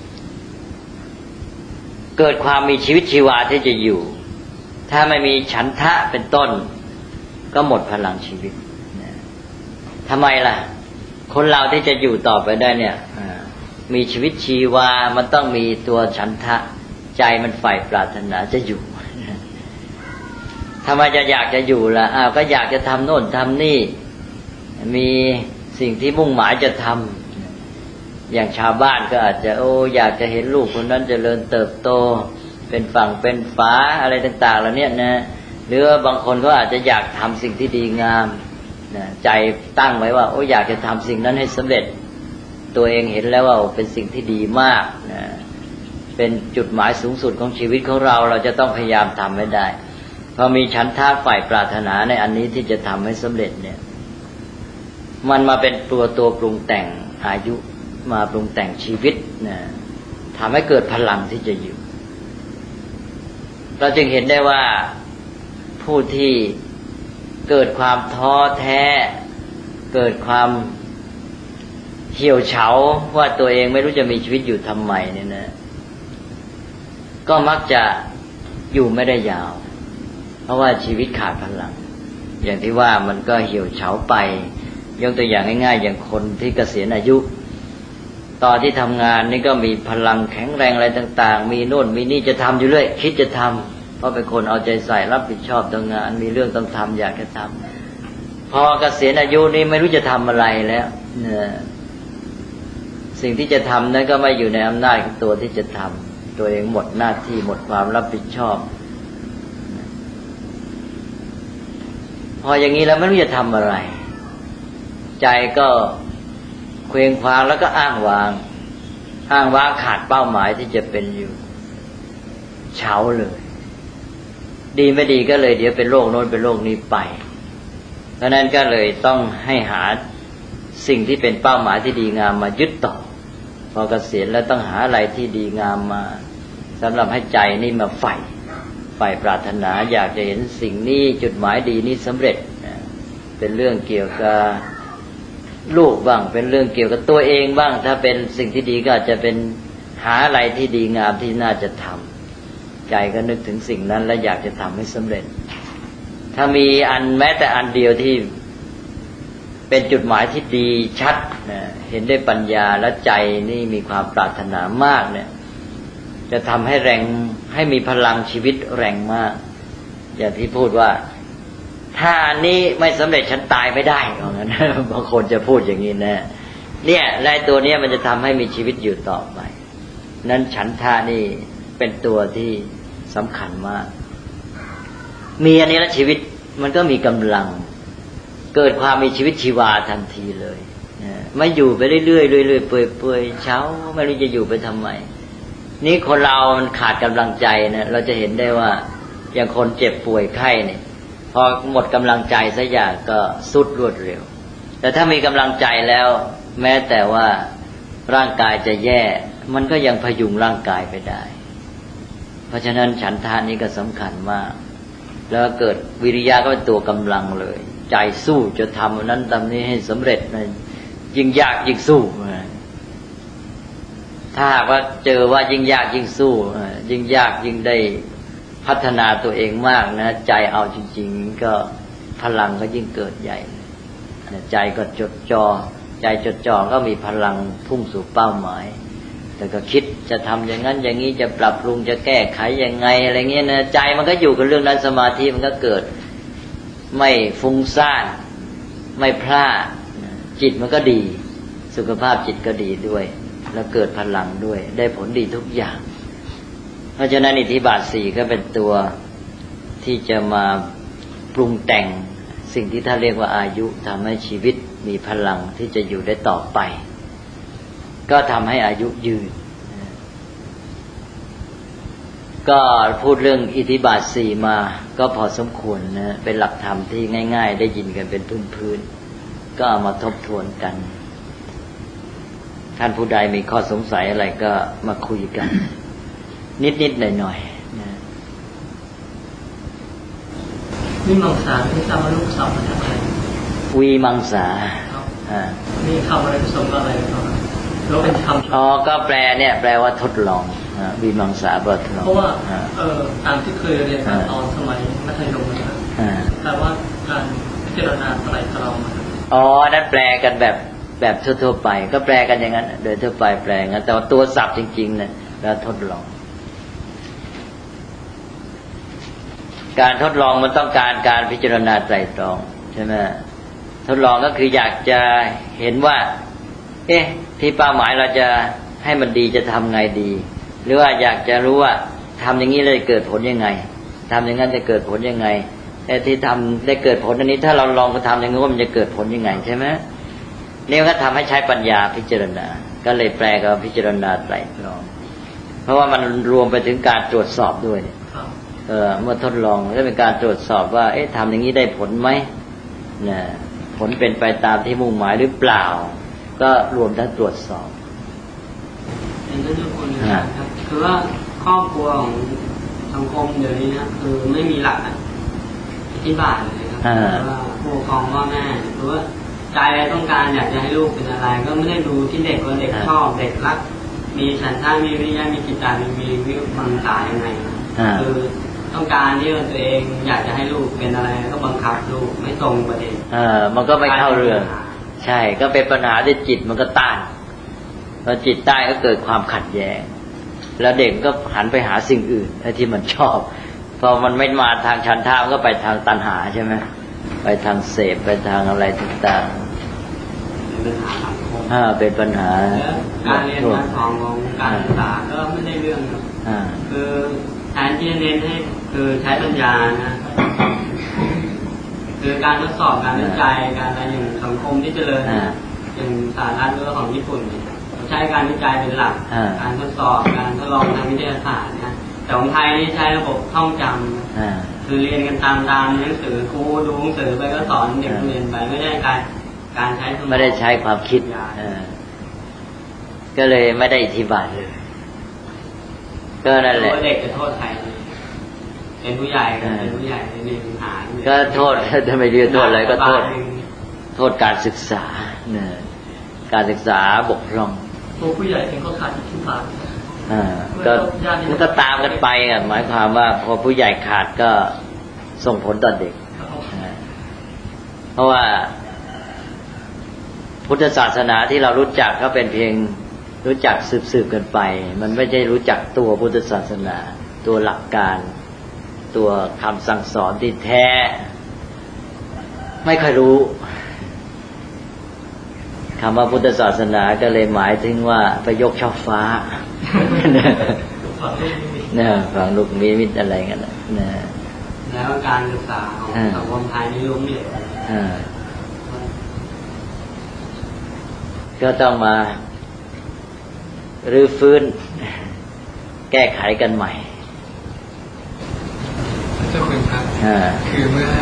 เกิดความมีชีวิตชีวาที่จะอยู่ถ้าไม่มีฉันทะเป็นต้นก็หมดพลังชีวิตนะทำไมล่ะคนเราที่จะอยู่ต่อไปได้เนี่ยมีชีวิตชีวามันต้องมีตัวฉันทะใจมันใฝ่ปรารถนาจะอยู่ทำไมจะอยากจะอยู่ล่ะก็อยากจะทำโน่นทำนี่มีสิ่งที่มุ่งหมายจะทำอย่างชาวบ้านก็อาจจะอยากจะเห็นลูกคนนั้นเจริญเติบโตเป็นฝั่งเป็นฝาอะไรต่างๆเหล่านี้นะหรือบางคนก็อาจจะอยากทำสิ่งที่ดีงามนะใจตั้งไว้ว่าอยากจะทำสิ่งนั้นให้สำเร็จตัวเองเห็นแล้วว่าเป็นสิ่งที่ดีมากนะเป็นจุดหมายสูงสุดของชีวิตของเราจะต้องพยายามทำให้ได้พอมีฉันทะฝ่ายปรารถนาในอันนี้ที่จะทำให้สำเร็จเนี่ยมันมาเป็นตัวปรุงแต่งอายุมาปรุงแต่งชีวิตนะทำให้เกิดพลังที่จะอยู่เราจึงเห็นได้ว่าผู้ที่เกิดความท้อแท้เกิดความเหี่ยวเฉาว่าตัวเองไม่รู้จะมีชีวิตอยู่ทำไมเนี่ยนะก็มักจะอยู่ไม่ได้ยาวเพราะว่าชีวิตขาดพลังอย่างที่ว่ามันก็เหี่ยวเฉาไปยกตัวอย่างง่ายๆอย่างคนที่เกษียณอายุตอนที่ทำงานนี่ก็มีพลังแข็งแรงอะไรต่างๆมีโน่นมีนี่จะทำอยู่เรื่อยคิดจะทำเพราะเป็นคนเอาใจใส่รับผิดชอบต่องานมีเรื่องต้องทำอยากจะทำพอเกษียณอายุนี่ไม่รู้จะทำอะไรแล้วเนี่ยสิ่งที่จะทำนั้นก็ไม่อยู่ในอำนาจของตัวที่จะทำตัวเองหมดหน้าที่หมดความรับผิดชอบพออย่างนี้แล้วไม่รู้จะทำอะไรใจก็เคว้งคว้างแล้วก็อ้างว้างขาดเป้าหมายที่จะเป็นอยู่เฉาเลยดีไม่ดีก็เลยเดี๋ยวเป็นโรคโน้นเป็นโรคนี้ไปเพราะนั้นก็เลยต้องให้หาสิ่งที่เป็นเป้าหมายที่ดีงามมายึดต่อพอเกษียณแล้วต้องหาอะไรที่ดีงามมาสำหรับให้ใจนี่มาใฝ่ปรารถนาอยากจะเห็นสิ่งนี้จุดหมายดีนี้สำเร็จเป็นเรื่องเกี่ยวกับลูกบ้างเป็นเรื่องเกี่ยวกับตัวเองบ้างถ้าเป็นสิ่งที่ดีก็อาจจะเป็นหาอะไรที่ดีงามที่น่าจะทำใจก็นึกถึงสิ่งนั้นและอยากจะทำให้สำเร็จถ้ามีอันแม้แต่อันเดียวที่เป็นจุดหมายที่ดีชัดเห็นได้ปัญญาและใจนี่มีความปรารถนามากเนี่ยจะทำให้แรงให้มีพลังชีวิตแรงมากอย่างที่พูดว่าถ้าอันนี้ไม่สำเร็จฉันตายไม่ได้เพราะงั้นบางคนจะพูดอย่างนี้นะเนี่ยไอ้ตัวเนี้ยมันจะทำให้มีชีวิตอยู่ต่อไปนั้นฉันทะนี่เป็นตัวที่สำคัญมากมีอันนี้แล้วชีวิตมันก็มีกำลังเกิดความมีชีวิตชีวาทันทีเลยไม่อยู่ไปเรื่อยๆเรื่อยๆเปื่อยๆเช้าไม่รู้จะอยู่ไปทำไมนี่คนเรามันขาดกำลังใจนะเราจะเห็นได้ว่าอย่างคนเจ็บป่วยไข้เนี่ยพอหมดกำลังใจสักอย่างก็สุดรวดเร็วแต่ถ้ามีกำลังใจแล้วแม้แต่ว่าร่างกายจะแย่มันก็ยังพยุงร่างกายไปได้เพราะฉะนั้นฉันทานี้ก็สำคัญมากแล้วเกิดวิริยะก็เป็นตัวกำลังเลยใจสู้จะทำอันนั้นทำนี้ให้สำเร็จนะยิ่งยากยิ่งสู้ถ้าหากว่าเจอว่ายิ่งยากยิ่งสู้ยิ่งยากยิ่งได้พัฒนาตัวเองมากนะใจเอาจริงๆก็พลังก็ยิ่งเกิดใหญ่ใจก็จดจ่อใจจดจ่อก็มีพลังพุ่งสู่เป้าหมายแต่ก็คิดจะทำอย่างนั้นอย่างนี้จะปรับปรุงจะแก้ไขยังไงอะไรเงี้ยนะใจมันก็อยู่กับเรื่องนั้นสมาธิมันก็เกิดไม่ฟุ้งซ่านไม่พลาดจิตมันก็ดีสุขภาพจิตก็ดีด้วยแล้วเกิดพลังด้วยได้ผลดีทุกอย่างเพราะฉะนั้นอิทธิบาท4ก็เป็นตัวที่จะมาปรุงแต่งสิ่งที่ท่านเรียกว่าอายุทำให้ชีวิตมีพลังที่จะอยู่ได้ต่อไปก็ทำให้อายุยืนก็พูดเรื่องอิทธิบาท4มาก็พอสมควรนะเป็นหลักธรรมที่ง่ายๆได้ยินกันเป็นพื้นๆก็เอามาทบทวนกันท่านผู้ใดมีข้อสงสัยอะไรก็มาคุยกันนิดๆหน่อยๆนะวิมังสาที่ทราบว่าลูกสาวมาจากอะไรวีมังสามีคำอะไรผสมกับอะไรครับแล้วเป็นคำก็แปลเนี่ยแปลว่าทดลองวีมังสาแปลว่าทดลองเพราะว่าตามที่เคยเรียนมาตอนสมัยมัธยมนะครับแต่ว่าการพิจารณาไตรตรองนั่นแปลกันแบบทั่วๆไปก็แปลกันอย่างนั้นโดยทั่วไปแปลงั้นแต่ว่าตัวศัพท์จริงๆเนี่ยแล้วทดลองการทดลองมันต้องการพิจารณาไตรตรองใช่ไหมทดลองก็คืออยากจะเห็นว่าที่เป้าหมายเราจะให้มันดีจะทำไงดีหรือว่าอยากจะรู้ว่าทำอย่างนี้เลยเกิดผลยังไงทำอย่างนั้นจะเกิดผลยังไงที่ทำได้เกิดผลอันนี้ถ้าเราลองมาทำอย่างนี้ว่ามันจะเกิดผลยังไงใช่ไหมนี่ก็ทำให้ใช้ปัญญาพิจารณาก็เลยแปลกับพิจารณาไตรตรองเพราะว่ามันรวมไปถึงการตรวจสอบด้วยเมื่อทดลองก็เป็นการตรวจสอบว่าทำอย่างนี้ได้ผลไหมเนี่ยผลเป็นไปตามที่มุ่งหมายหรือเปล่าก็รวมทั้งตรวจสอบเป็นเรื่องคนนะครับคือว่าครอบครัวของสังคมเดี๋ยวนี้นะคือไม่มีหลักอธิบายเลยครับว่าผู้ปกครองพ่อแม่หรือว่าใจต้องการอยากจะให้ลูกเป็นอะไรก็ไม่ได้ดูที่เด็กว่าเด็กชอบเด็กรักมีฉันทะมีวิริยะมีจิตใจมีวิมังสายังไงคือต้องการที่ตัวเองอยากจะให้ลูกเป็นอะไรก็บังคับลูกไม่ตรงประเด็นมันก็ไม่เข้าเรื่องใช่ก็เป็นปัญหาที่จิตมันก็ต้านพอจิตใต้ก็เกิดความขัดแย้งแล้วเด็กก็หันไปหาสิ่งอื่นที่มันชอบพอมันไม่มาทางฉันทะมันก็ไปทางตัณหาใช่ไหมไปทางเสพไปทางอะไรต่างๆเป็นปัญหาการเรียนการสอนของการศึกษาก็ไม่ได้เรื่องคือแทนที่จะเน้นให้คือใช้ปัญญานะคือการทดสอบการวิจัยการอะไรอย่างสังคมที่เจริญอย่างสาธารณรัฐของญี่ปุ่นใช้การวิจัยเป็นหลักการทดสอบการทดลองทางวิทยาศาสตร์นะแต่ของไทยนี่ใช้ระบบท่องจำคือเรียนกันตามหนังสือครูดูหนังสือไปก็สอนเด็กเรียนไปไม่ได้การใช้ไม่ได้ใช้ความคิดก็เลยไม่ได้อธิบายเลยก็นั่นแหละเด็กจะโทษใครเป็นผู้ใหญ่เป็นผู้ใหญ่มีปัญหาก็โทษถ้าไม่เรียนโทษอะไรก็โทษการศึกษาเนี่ยการศึกษาบกพร่องผู้ใหญ่เองก็ขาดที่บาทก็ตามกันไปหมายความว่าพอผู้ใหญ่ขาดก็ส่งผลต่อเด็กเพราะว่าพุทธศาสนาที่เรารู้จักก็เป็นเพียงรู้จักสืบกันไปมันไม่ใช่รู้จักตัวพุทธศาสนาตัวหลักการตัวคำสั่งสอนที่แท้ไม่ค่อยรู้คำว่าพุทธศาสนาก็เลยหมายถึงว่าไปยกช่อฟ้าเนี่ยฝังลูกนิมิตอะไรกันนะแล้วการศึกษาของสังคมไทยนี่ล้มเหลวก็ต้องมารื้อฟื้นแก้ไขกันใหม่เจ้าคุณครับคือเมื่อ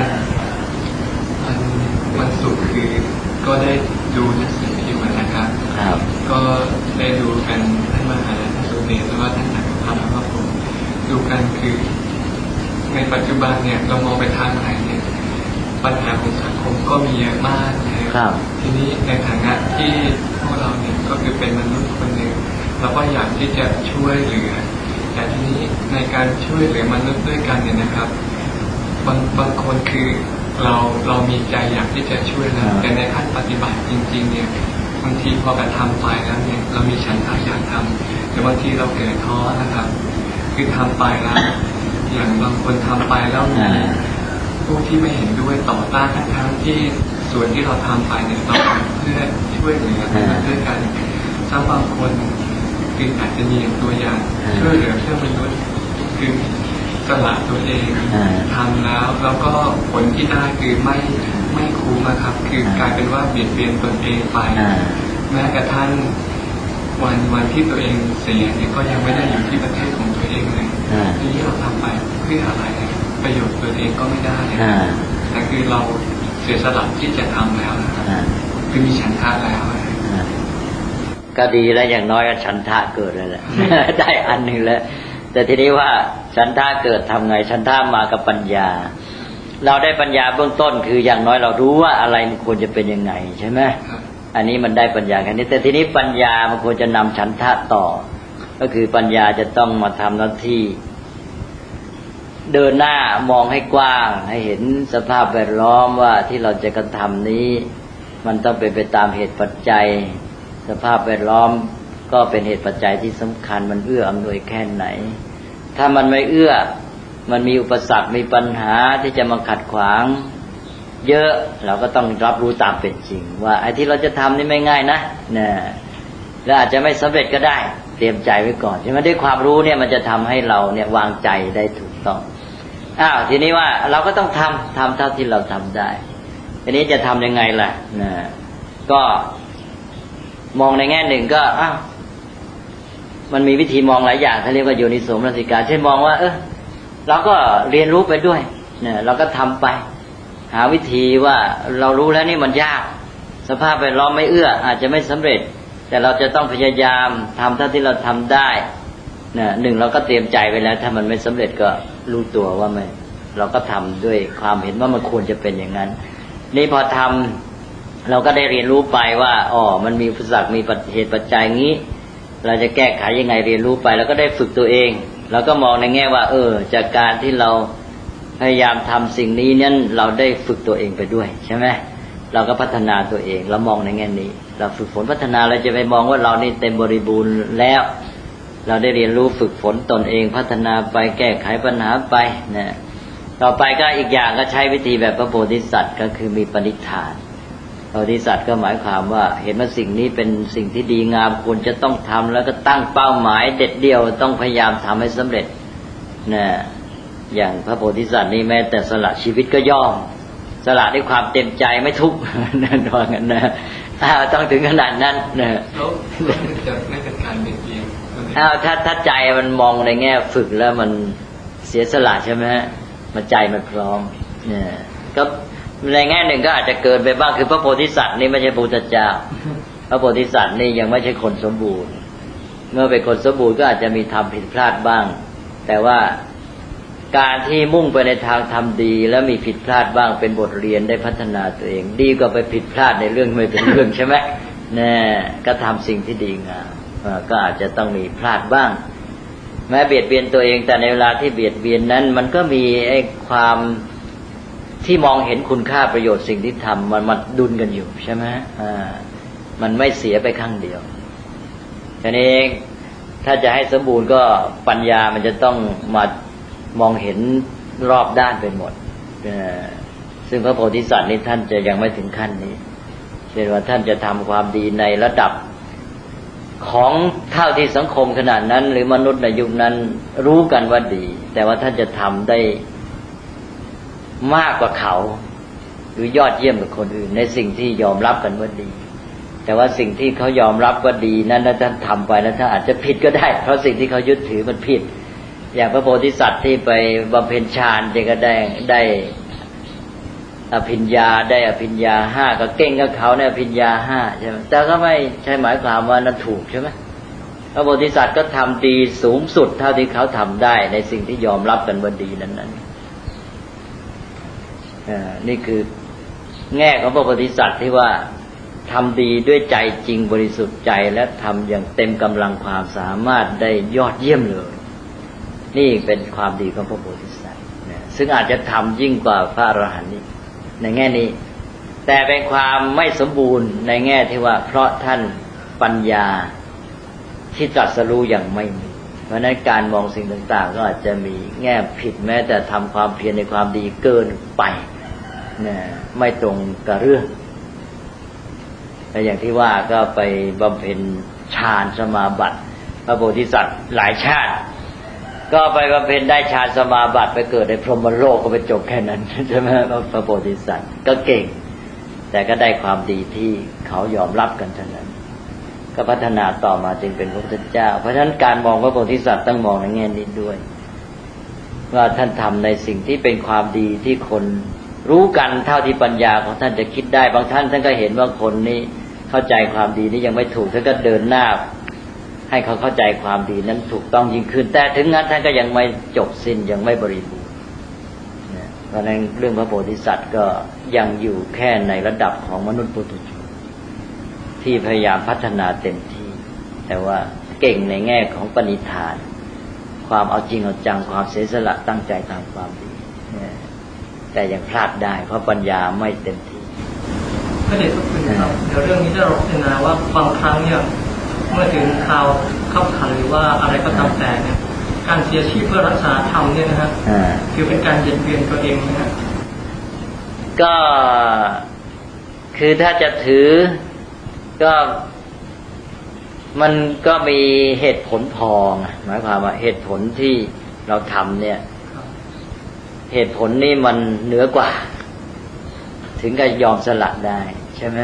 วันศุกร์คือก็ได้ดูหนังสือพิมพ์นะครับก็ได้ดูกันท่านมหาสุเดชแล้วก็ท่านจักรพรรดิพระพรหมดูกันคือในปัจจุบันเนี่ยเรามองไปทางไหนเนี่ยปัญหาของสังคมก็มีเยอะมากนะครับทีนี้ในฐานะที่พวกเราเนี่ยก็คือเป็นมนุษย์คนหนึ่งเราก็อยากที่จะช่วยเหลือแต่ทีนี้ในการช่วยเหลือมนุษย์ด้วยกันเนี่ยนะครับบางคนคือเรามีใจอยากที่จะช่วยนะแต่ในขั้นปฏิบัติจริงๆเนี่ยบางทีพอกระทำไปแล้วเนี่ยเรามีฉันทะอยากทำแต่บางทีเราเกิดท้อนะครับคือทำไปแล้วอย่างบางคนทำไปแล้วมีผู้ที่ไม่เห็นด้วยต่อต้านทั้งที่ส่วนที่เราทำไปเนี่ยเราเพื่อช่วยเหลือด้วยกันถ้าบางคนคืออาจจะมีตัวอย่างช่วยเหลือเพื่อนมนุษย์คือสละตัวเองทำแล้วก็ผลที่ได้คือไม่คุ้มนะครับคือกลายเป็นว่าเบียดเบียนตนเองไปแม้กระทั่งวันที่ตัวเองเสียเนี่ยก็ยังไม่ได้อยู่ที่ประเทศของตัวเองเลยทีนี้เราทำไปเพื่ออะไรประโยชน์ตัวเองก็ไม่ได้แต่คือเราเสียสละที่จะทำแล้วคือมีฉันทะแล้วก็ดีแล้วอย่างน้อยฉันทะเกิดแล้วแหละได้อันหนึ่งแล้วแต่ทีนี้ว่าฉันทะเกิดทำไงฉันทะมากับปัญญาเราได้ปัญญาเบื้องต้นคืออย่างน้อยเรารู้ว่าอะไรมันควรจะเป็นยังไงใช่ไหมอันนี้มันได้ปัญญาแค่นี้แต่ทีนี้ปัญญามันควรจะนำฉันทะต่อก็คือปัญญาจะต้องมาทำหน้าที่เดินหน้ามองให้กว้างให้เห็นสภาพแวดล้อมว่าที่เราจะกระทำนี้มันต้องเป็นไปตามเหตุปัจจัยสภาพแวดล้อมก็เป็นเหตุปัจจัยที่สำคัญมันเอื้ออำนวยแค่ไหนถ้ามันไม่เอื้อมันมีอุปสรรคมีปัญหาที่จะมาขัดขวางเยอะเราก็ต้องรับรู้ตามเป็นจริงว่าไอ้ที่เราจะทำนี่ไม่ง่ายนะแล้วอาจจะไม่สำเร็จก็ได้เตรียมใจไว้ก่อนใช่ไหมด้วยความรู้เนี่ยมันจะทำให้เราเนี่ยวางใจได้ถูกต้องทีนี้ว่าเราก็ต้องทำเท่าที่เราทำได้ทีนี้จะทำยังไงล่ะก็มองในแง่หนึ่งก็มันมีวิธีมองหลายอย่างเขาเรียกว่าโยนิโสมนสิการเช่นมองว่าเราก็เรียนรู้ไปด้วยเราก็ทำไปหาวิธีว่าเรารู้แล้วนี่มันยากสภาพแวดล้อมไม่เอื้ออาจจะไม่สำเร็จแต่เราจะต้องพยายามทำเท่าที่เราทำได้หนึ่งเราก็เตรียมใจไว้แล้วถ้ามันไม่สำเร็จก็รู้ตัวว่าไม่เราก็ทำด้วยความเห็นว่ามันควรจะเป็นอย่างนั้นนี่พอทำเราก็ได้เรียนรู้ไปว่ามันมีอุปสรรคมีเหตุปัจจัยงี้เราจะแก้ไขยังไงเรียนรู้ไปแล้วก็ได้ฝึกตัวเองแล้วก็มองในแง่ว่าจากการที่เราพยายามทำสิ่งนี้นั้นเราได้ฝึกตัวเองไปด้วยใช่ไหมเราก็พัฒนาตัวเองเรามองในแง่นี้เราฝึกฝนพัฒนาเราจะไปมองว่าเรานี่เต็มบริบูรณ์แล้วเราได้เรียนรู้ฝึกฝนตนเองพัฒนาไปแก้ไขปัญหาไปนะต่อไปก็อีกอย่างก็ใช้วิธีแบบพระโพธิสัตว์ก็คือมีปณิธานโพธิสัตว์ก็หมายความว่าเห็นว่าสิ่งนี้เป็นสิ่งที่ดีงามควรจะต้องทำแล้วก็ตั้งเป้าหมายเด็ดเดี่ยวต้องพยายามทำให้สำเร็จนะอย่างพระโพธิสัตว์นี่แม้แต่สละชีวิตก็ยอมสละด้วยความเต็มใจไม่ทุกข์นั่นว่างั้นนะต้องถึงขนาดนั้นนะแล้วจะไม่เป็นการเบียดเบียนถ้าใจมันมองในแง่ฝึกแล้วมันเสียสละใช่ไหมมันใจมันพร้อมเนี่ยก็ในแง่หนึ่งก็อาจจะเกินไปบ้างคือพระโพธิสัตว์นี่ไม่ใช่พระพุทธเจ้าพระโพธิสัตว์นี่ยังไม่ใช่คนสมบูรณ์เมื่อเป็นคนสมบูรณ์ก็อาจจะมีทำผิดพลาดบ้างแต่ว่าการที่มุ่งไปในทางทำดีแล้วมีผิดพลาดบ้างเป็นบทเรียนได้พัฒนาตัวเองดีกว่าไปผิดพลาดในเรื่องไม่เป็นเรื่องใช่ไหมเนี่ยก็ทำสิ่งที่ดีงามก็อาจจะต้องมีพลาดบ้างแม้เบียดเบียนตัวเองแต่ในเวลาที่เบียดเบียนนั้นมันก็มีไอ้ความที่มองเห็นคุณค่าประโยชน์สิ่งที่ทำมันดุลกันอยู่ใช่ไหมมันไม่เสียไปข้างเดียวทีนี้ถ้าจะให้สมบูรณ์ก็ปัญญามันจะต้องมามองเห็นรอบด้านไปหมดซึ่งพระโพธิสัตว์นี่ท่านจะยังไม่ถึงขั้นนี้เช่นว่าท่านจะทำความดีในระดับของเท่าที่สังคมขนาดนั้นหรือมนุษย์ในยุคนั้นรู้กันว่าดีแต่ว่าท่านจะทำได้มากกว่าเขาหรือยอดเยี่ยมกว่าคนอื่นในสิ่งที่ยอมรับกันว่าดีแต่ว่าสิ่งที่เขายอมรับว่าดีนั้นท่านทำไปแล้วท่านอาจจะผิดก็ได้เพราะสิ่งที่เขายึดถือมันผิดอย่างพระโพธิสัตว์ที่ไปบำเพ็ญฌานก็ได้อภิญญาได้อภิญญา5ก็เก่งกับเขาในอภิญญา5ใช่ไหมแต่ก็ไม่ใช่หมายความว่านั้นถูกใช่ไหมพระโพธิสัตว์ก็ทำดีสูงสุดเท่าที่เขาทำได้ในสิ่งที่ยอมรับกันว่าดีนั้นนี่คือแง่ของพระโพธิสัตว์ที่ว่าทำดีด้วยใจจริงบริสุทธิ์ใจและทำอย่างเต็มกำลังความสามารถได้ยอดเยี่ยมเลยนี่เป็นความดีของพระโพธิสัตว์ซึ่งอาจจะทำยิ่งกว่าพระอรหันต์นี่ในแง่นี้แต่เป็นความไม่สมบูรณ์ในแง่ที่ว่าเพราะท่านปัญญาที่ตรัสรู้อย่างไม่มีเพราะนั้นการมองสิ่งต่างๆก็อาจจะมีแง่ผิดแม้แต่ทำความเพียรในความดีเกินไปไม่ตรงกับเรื่องแต่อย่างที่ว่าก็ไปบำเพ็ญฌานสมาบัติพระโพธิสัตว์หลายชาติก็ไปบำเพ็ญได้ฌานสมาบัติไปเกิดในพรหมโลกก็ไปจบแค่นั้นใช่ไหมพระโพธิสัตว์ก็เก่งแต่ก็ได้ความดีที่เขายอมรับกันเท่านั้นก็พัฒนาต่อมาจึงเป็นพระพุทธเจ้าเพราะฉะนั้นการมองพระโพธิสัตว์ต้องมองในแง่นี้ด้วยว่าท่านทำในสิ่งที่เป็นความดีที่คนรู้กันเท่าที่ปัญญาของท่านจะคิดได้บางท่านก็เห็นว่าคนนี้เข้าใจความดีนี้ยังไม่ถูกท่านก็เดินหน้าให้เขาเข้าใจความดีนั้นถูกต้องยิ่งขึ้นแต่ถึงงั้นท่านก็ยังไม่จบสิ้นยังไม่บริบูรณ์เพราะฉะนั้นเรื่องพระโพธิสัตว์ก็ยังอยู่แค่ในระดับของมนุษย์ปุถุชนที่พยายามพัฒนาเต็มที่แต่ว่าเก่งในแง่ของปณิธานความเอาจริงเอาจังความเสียสละตั้งใจทำความดีแต่ยังพลาดได้เพราะปัญญาไม่เต็มที่พระเดชพระคุณครับเดี๋ยวเรื่องนี้จะเราพิจารณาว่าบางครั้งเนี่ยเมื่อถึงข่าวขับขันหรือว่าอะไรก็ตามแต่เนี่ยการเสียชีพเพื่อรักษาธรรมเนี่ยนะฮะคือเป็นการเบียดเบียนตัวเองนะฮะก็คือถ้าจะถือก็มันก็มีเหตุผลพอหมายความว่าเหตุผลที่เราทำเนี่ยเหตุผลนี่มันเหนือกว่าถึงกับยอมสละได้ใช่ไหม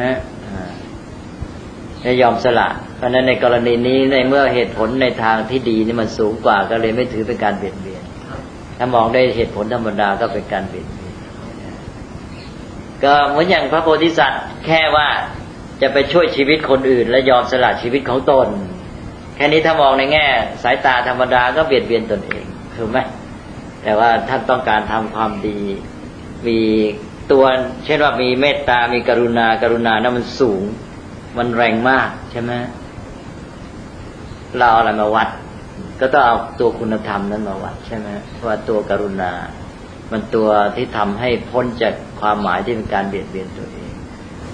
จะยอมสละเพราะนั้นในกรณีนี้ในเมื่อเหตุผลในทางที่ดีนี่มันสูงกว่าก็เลยไม่ถือเป็นการเบียดเบียนถ้ามองได้เหตุผลธรรมดาก็เป็นการเบียดเบียนก็เหมือนอย่างพระโพธิสัตว์แค่ว่าจะไปช่วยชีวิตคนอื่นและยอมสละชีวิตของตนแค่นี้ถ้ามองในแง่สายตาธรรมดาก็เบียดเบียนตนเองถูกไหมแต่ว่าท่านต้องการทำความดีมีตัวเช่นว่ามีเมตตามีกรุณานั้นมันสูงมันแรงมากใช่ไหมเราเอาอะไรมาวัดก็ต้องเอาตัวคุณธรรมนั้นมาวัดใช่ไหมว่าตัวกรุณามันตัวที่ทำให้พ้นจากความหมายที่เป็นการเบียดเบียนตัวเอง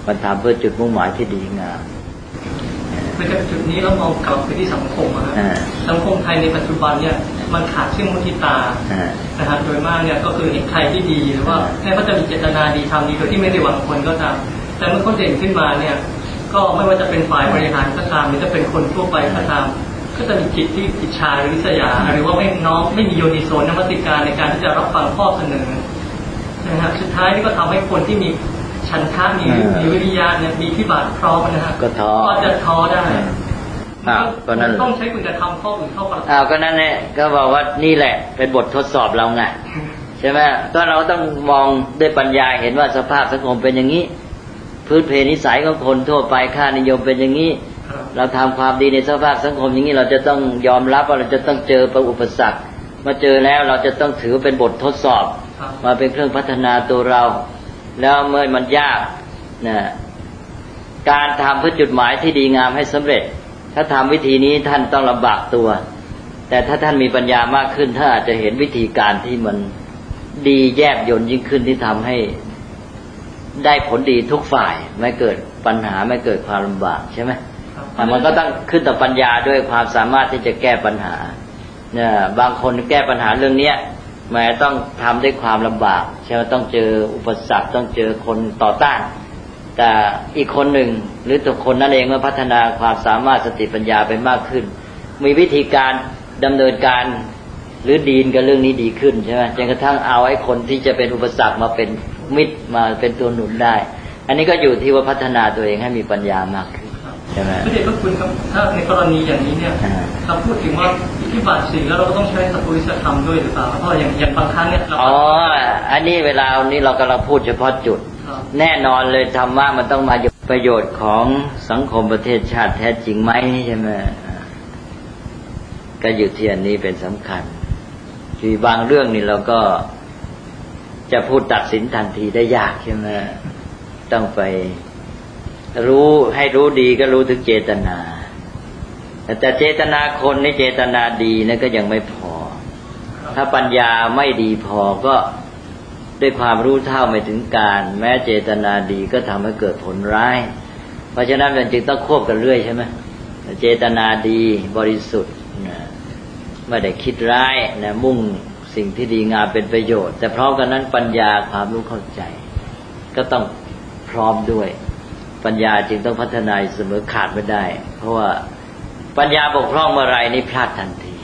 มันทำเพื่อจุดมุ่งหมายที่ดีงามไปจากจุดนี้แล้วมองกลับไปที่สังคมสังคมไทยในปัจจุบันเนี่ยมันขาดซึ่งมุทิตานะฮะโดยมากเนี่ยก็คือเห็นใครที่ดีหรือว่าแม้ว่าจะมีเจตนาดีทำดีโดยที่ไม่ได้หวังผลก็ตามแต่เมื่อเขาเด่นขึ้นมาเนี่ยก็ไม่ว่าจะเป็นฝ่ายบริหารก็ตามหรือจะเป็นคนทั่วไปก็ตามก็จะมีจิตที่อิจฉาหรือริษยาหรือว่าไม่มีโยนิโสนมัติการในการที่จะรับฟังข้อเสนอนะฮะสุดท้ายนี่ก็ทำให้คนที่มีฉันทะมีวิริยะเนี่ยมีที่บาทพร้อมนะฮะก็จะท้อได้ก็นั่นต้องใช้คุณธรรมข้ออื่นเข้าประก็นั่นแหละก็บอกว่านี่แหละเป็นบททดสอบเราไงใช่ไหมก็เราต้องมองด้วยปัญญาเห็นว่าสภาพสังคมเป็นอย่างนี้พื้นเพนิสัยของคนทั่วไปค่านิยมเป็นอย่างนี้เราทำความดีในสภาพสังคมอย่างนี้เราจะต้องยอมรับว่าเราจะต้องเจออุปสรรคมาเจอแล้วเราจะต้องถือเป็นบททดสอบมาเป็นเครื่องพัฒนาตัวเราแล้วเมื่อมันยากนะการทำเพื่อจุดหมายที่ดีงามให้สำเร็จถ้าทำวิธีนี้ท่านต้องลำบากตัวแต่ถ้าท่านมีปัญญามากขึ้นท่านอาจจะเห็นวิธีการที่มันดีแยบยลยิ่งขึ้นที่ทำให้ได้ผลดีทุกฝ่ายไม่เกิดปัญหาไม่เกิดความลำบากใช่ไหมแต่มันก็ต้องขึ้นต่อปัญญาด้วยความสามารถที่จะแก้ปัญหาเนี่ยบางคนแก้ปัญหาเรื่องนี้แม้ต้องทำด้วยความลำบากใช่ไหมต้องเจออุปสรรคต้องเจอคนต่อต้านแต่อีกคนหนึ่งหรือตัวคนนั่นเองเมื่อพัฒนาความสามารถสติปัญญาไปมากขึ้นมีวิธีการดำเนินการหรือดีนกับเรื่องนี้ดีขึ้นใช่ไหมจนกระทั่งเอาไอ้คนที่จะเป็นอุปสรรคมาเป็นมิตรมาเป็นตัวหนุนได้อันนี้ก็อยู่ที่ว่าพัฒนาตัวเองให้มีปัญญามากขึ้นใช่ไหมพระเดชพระคุณครับถ้าในกรณีอย่างนี้เนี่ยถ้าพูดถึงว่าอิทธิบาท4แล้วเราก็ต้องใช้สัพพุริสธรรมด้วยหรือเปล่าเพราะอย่างบางครั้งเนี่ยอันนี้เวลานี้เรากำลังพูดเฉพาะจุดแน่นอนเลยธรรมะมันต้องมาประโยชน์ของสังคมประเทศชาติแท้จริงไหมใช่ไหมก็อยู่ที่อันนี้เป็นสำคัญคือบางเรื่องนี่เราก็จะพูดตัดสินทันทีได้ยากใช่ไหมต้องไปรู้ให้รู้ดีก็รู้ถึงเจตนาแต่เจตนาคนนี่เจตนาดีนั่นก็ยังไม่พอถ้าปัญญาไม่ดีพอก็ด้วยความรู้เท่าไม่ถึงการแม้เจตนาดีก็ทำให้เกิดผลร้ายเพราะฉะนั้นมันจึงต้องควบกันเรื่อยใช่ไหมเจตนาดีบริสุทธิ์ไม่ได้คิดร้ายนะมุ่งสิ่งที่ดีงามเป็นประโยชน์แต่พร้อมกันนั้นปัญญาความรู้เข้าใจก็ต้องพร้อมด้วยปัญญาจึงต้องพัฒนาเสมอขาดไม่ได้เพราะว่าปัญญาบกพร่องเมื่อไรนี่พลาดทันที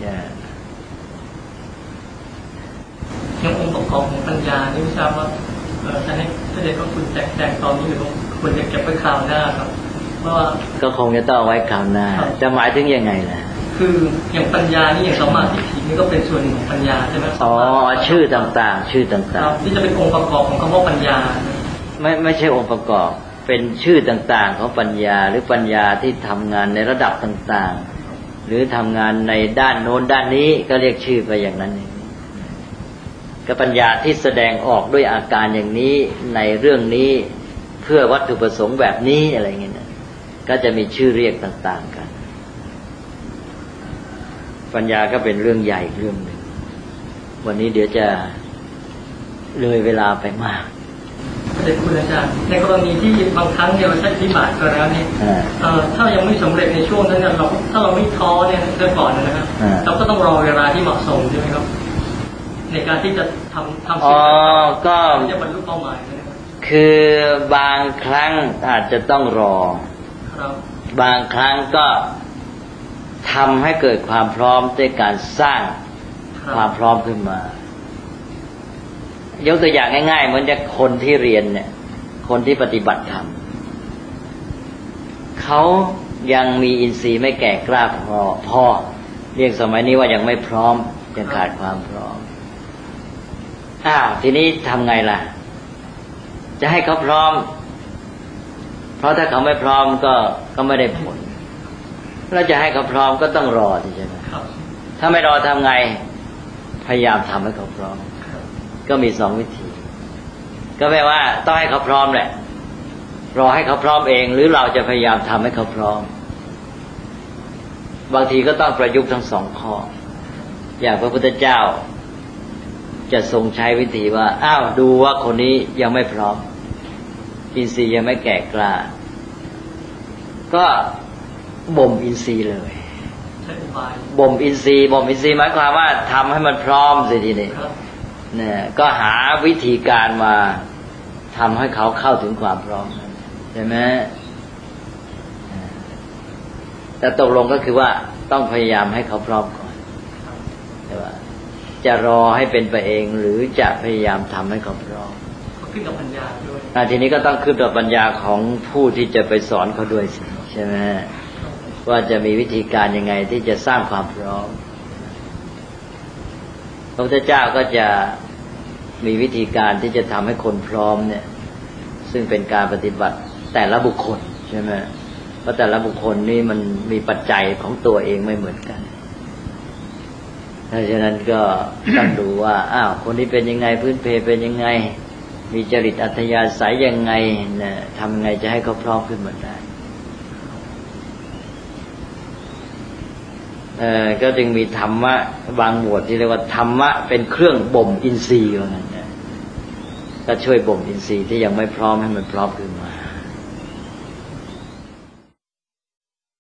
ยังองค์ประกอบของปัญญานี่ไม่ทราบว่าจะให้ถ้าเด็กก็คุณแจกตอนนี้หรือควรจะเก็บไว้คราวหน้าครับเพราะว่าก็คงจะต้องไว้คราวหน้าจะหมายถึงยังไงล่ะคืออย่างปัญญานี่อย่างสมาธินี่ก็เป็นส่วนหนึ่งของปัญญาใช่ไหมชื่อต่างๆชื่อต่างๆที่จะเป็นองค์ประกอบของคำว่าปัญญาไม่ใช่องค์ประกอบเป็นชื่อต่างๆของปัญญาหรือปัญญาที่ทำงานในระดับต่างๆหรือทำงานในด้านโน้นด้านนี้ก็เรียกชื่อไปอย่างนั้นก็ปัญญาที่แสดงออกด้วยอาการอย่างนี้ในเรื่องนี้เพื่อวัตถุประสงค์แบบนี้อะไรเงี้ยนะก็จะมีชื่อเรียกต่างๆกันปัญญาก็เป็นเรื่องใหญ่เรื่องหนึ่งวันนี้เดี๋ยวจะเลยเวลาไปมากเด็กคุณอาจารย์ในกรณีที่บางครั้งเราใช้อิทธิบาทก็แล้วนี่ถ้ายังไม่สำเร็จในช่วงนั้นเนี่ยถ้าเราไม่ท้อเนี่ยเริ่มก่อนนะครับเราก็ต้องรอเวลาที่เหมาะสมใช่ไหมครับในการที่จะทำสิ่งก็จะบรรลุเป้าหมายนะครับคือบางครั้งอาจจะต้องรอบางครั้งก็ทำให้เกิดความพร้อมด้วยการสร้างความพร้อมขึ้นมายกตัวอย่างง่ายๆเหมือนจะคนที่เรียนเนี่ยคนที่ปฏิบัติธรรมเขายังมีอินทรีย์ไม่แก่กล้าพอเรียกสมัยนี้ว่ายังไม่พร้อมยังขาดความพร้อมทีนี้ทำไงล่ะจะให้เขาพร้อมเพราะถ้าเขาไม่พร้อมก็ไม่ได้ผลเราจะให้เขาพร้อมก็ต้องรอใช่ไหมถ้าไม่รอทำไงพยายามทำให้เขาพร้อมก็มี2วิธีก็แปลว่าต้องให้เขาพร้อมแหละรอให้เขาพร้อมเองหรือเราจะพยายามทำให้เขาพร้อมบางทีก็ต้องประยุกต์ทั้ง2ข้ออย่างพระพุทธเจ้าจะทรงใช้วิธีว่าดูว่าคนนี้ยังไม่พร้อมอินทรีย์ยังไม่แก่กล้าก็บ่มอินทรีย์เลยบ่มอินทรีย์หมายความว่าทำให้มันพร้อมสิทีนี้เนี่ยก็หาวิธีการมาทำให้เขาเข้าถึงความพร้อมใช่ไหมแต่ตกลงก็คือว่าต้องพยายามให้เขาพร้อมก่อนแต่ว่าจะรอให้เป็นไปเองหรือจะพยายามทำให้เขาพร้อมขึ้นกับปัญญาด้วยทีนี้ก็ต้องขึ้นกับปัญญาของผู้ที่จะไปสอนเขาด้วยสิใช่ไหมว่าจะมีวิธีการยังไงที่จะสร้างความพร้อมพระพุทธเจ้าก็จะมีวิธีการที่จะทำให้คนพร้อมเนี่ยซึ่งเป็นการปฏิบัติแต่ละบุคคลใช่ไหมเพราะแต่ละบุคคลนี่มันมีปัจจัยของตัวเองไม่เหมือนกันเพราะฉะนั้นก็ต้องดูว่าอ้าวคนนี้เป็นยังไงพื้นเพเป็นยังไงมีจริตอัธยาศัยยังไงเนี่ยทำไงจะให้เขาพร้อมขึ้นมาได้ก็จึงมีธรรมะบางหมวดที่เรียกว่าธรรมะเป็นเครื่องบ่มอินทรีย์ว่างั้นก็ช่วยบ่มอินทรีย์ที่ยังไม่พร้อมให้มันพร้อมขึ้น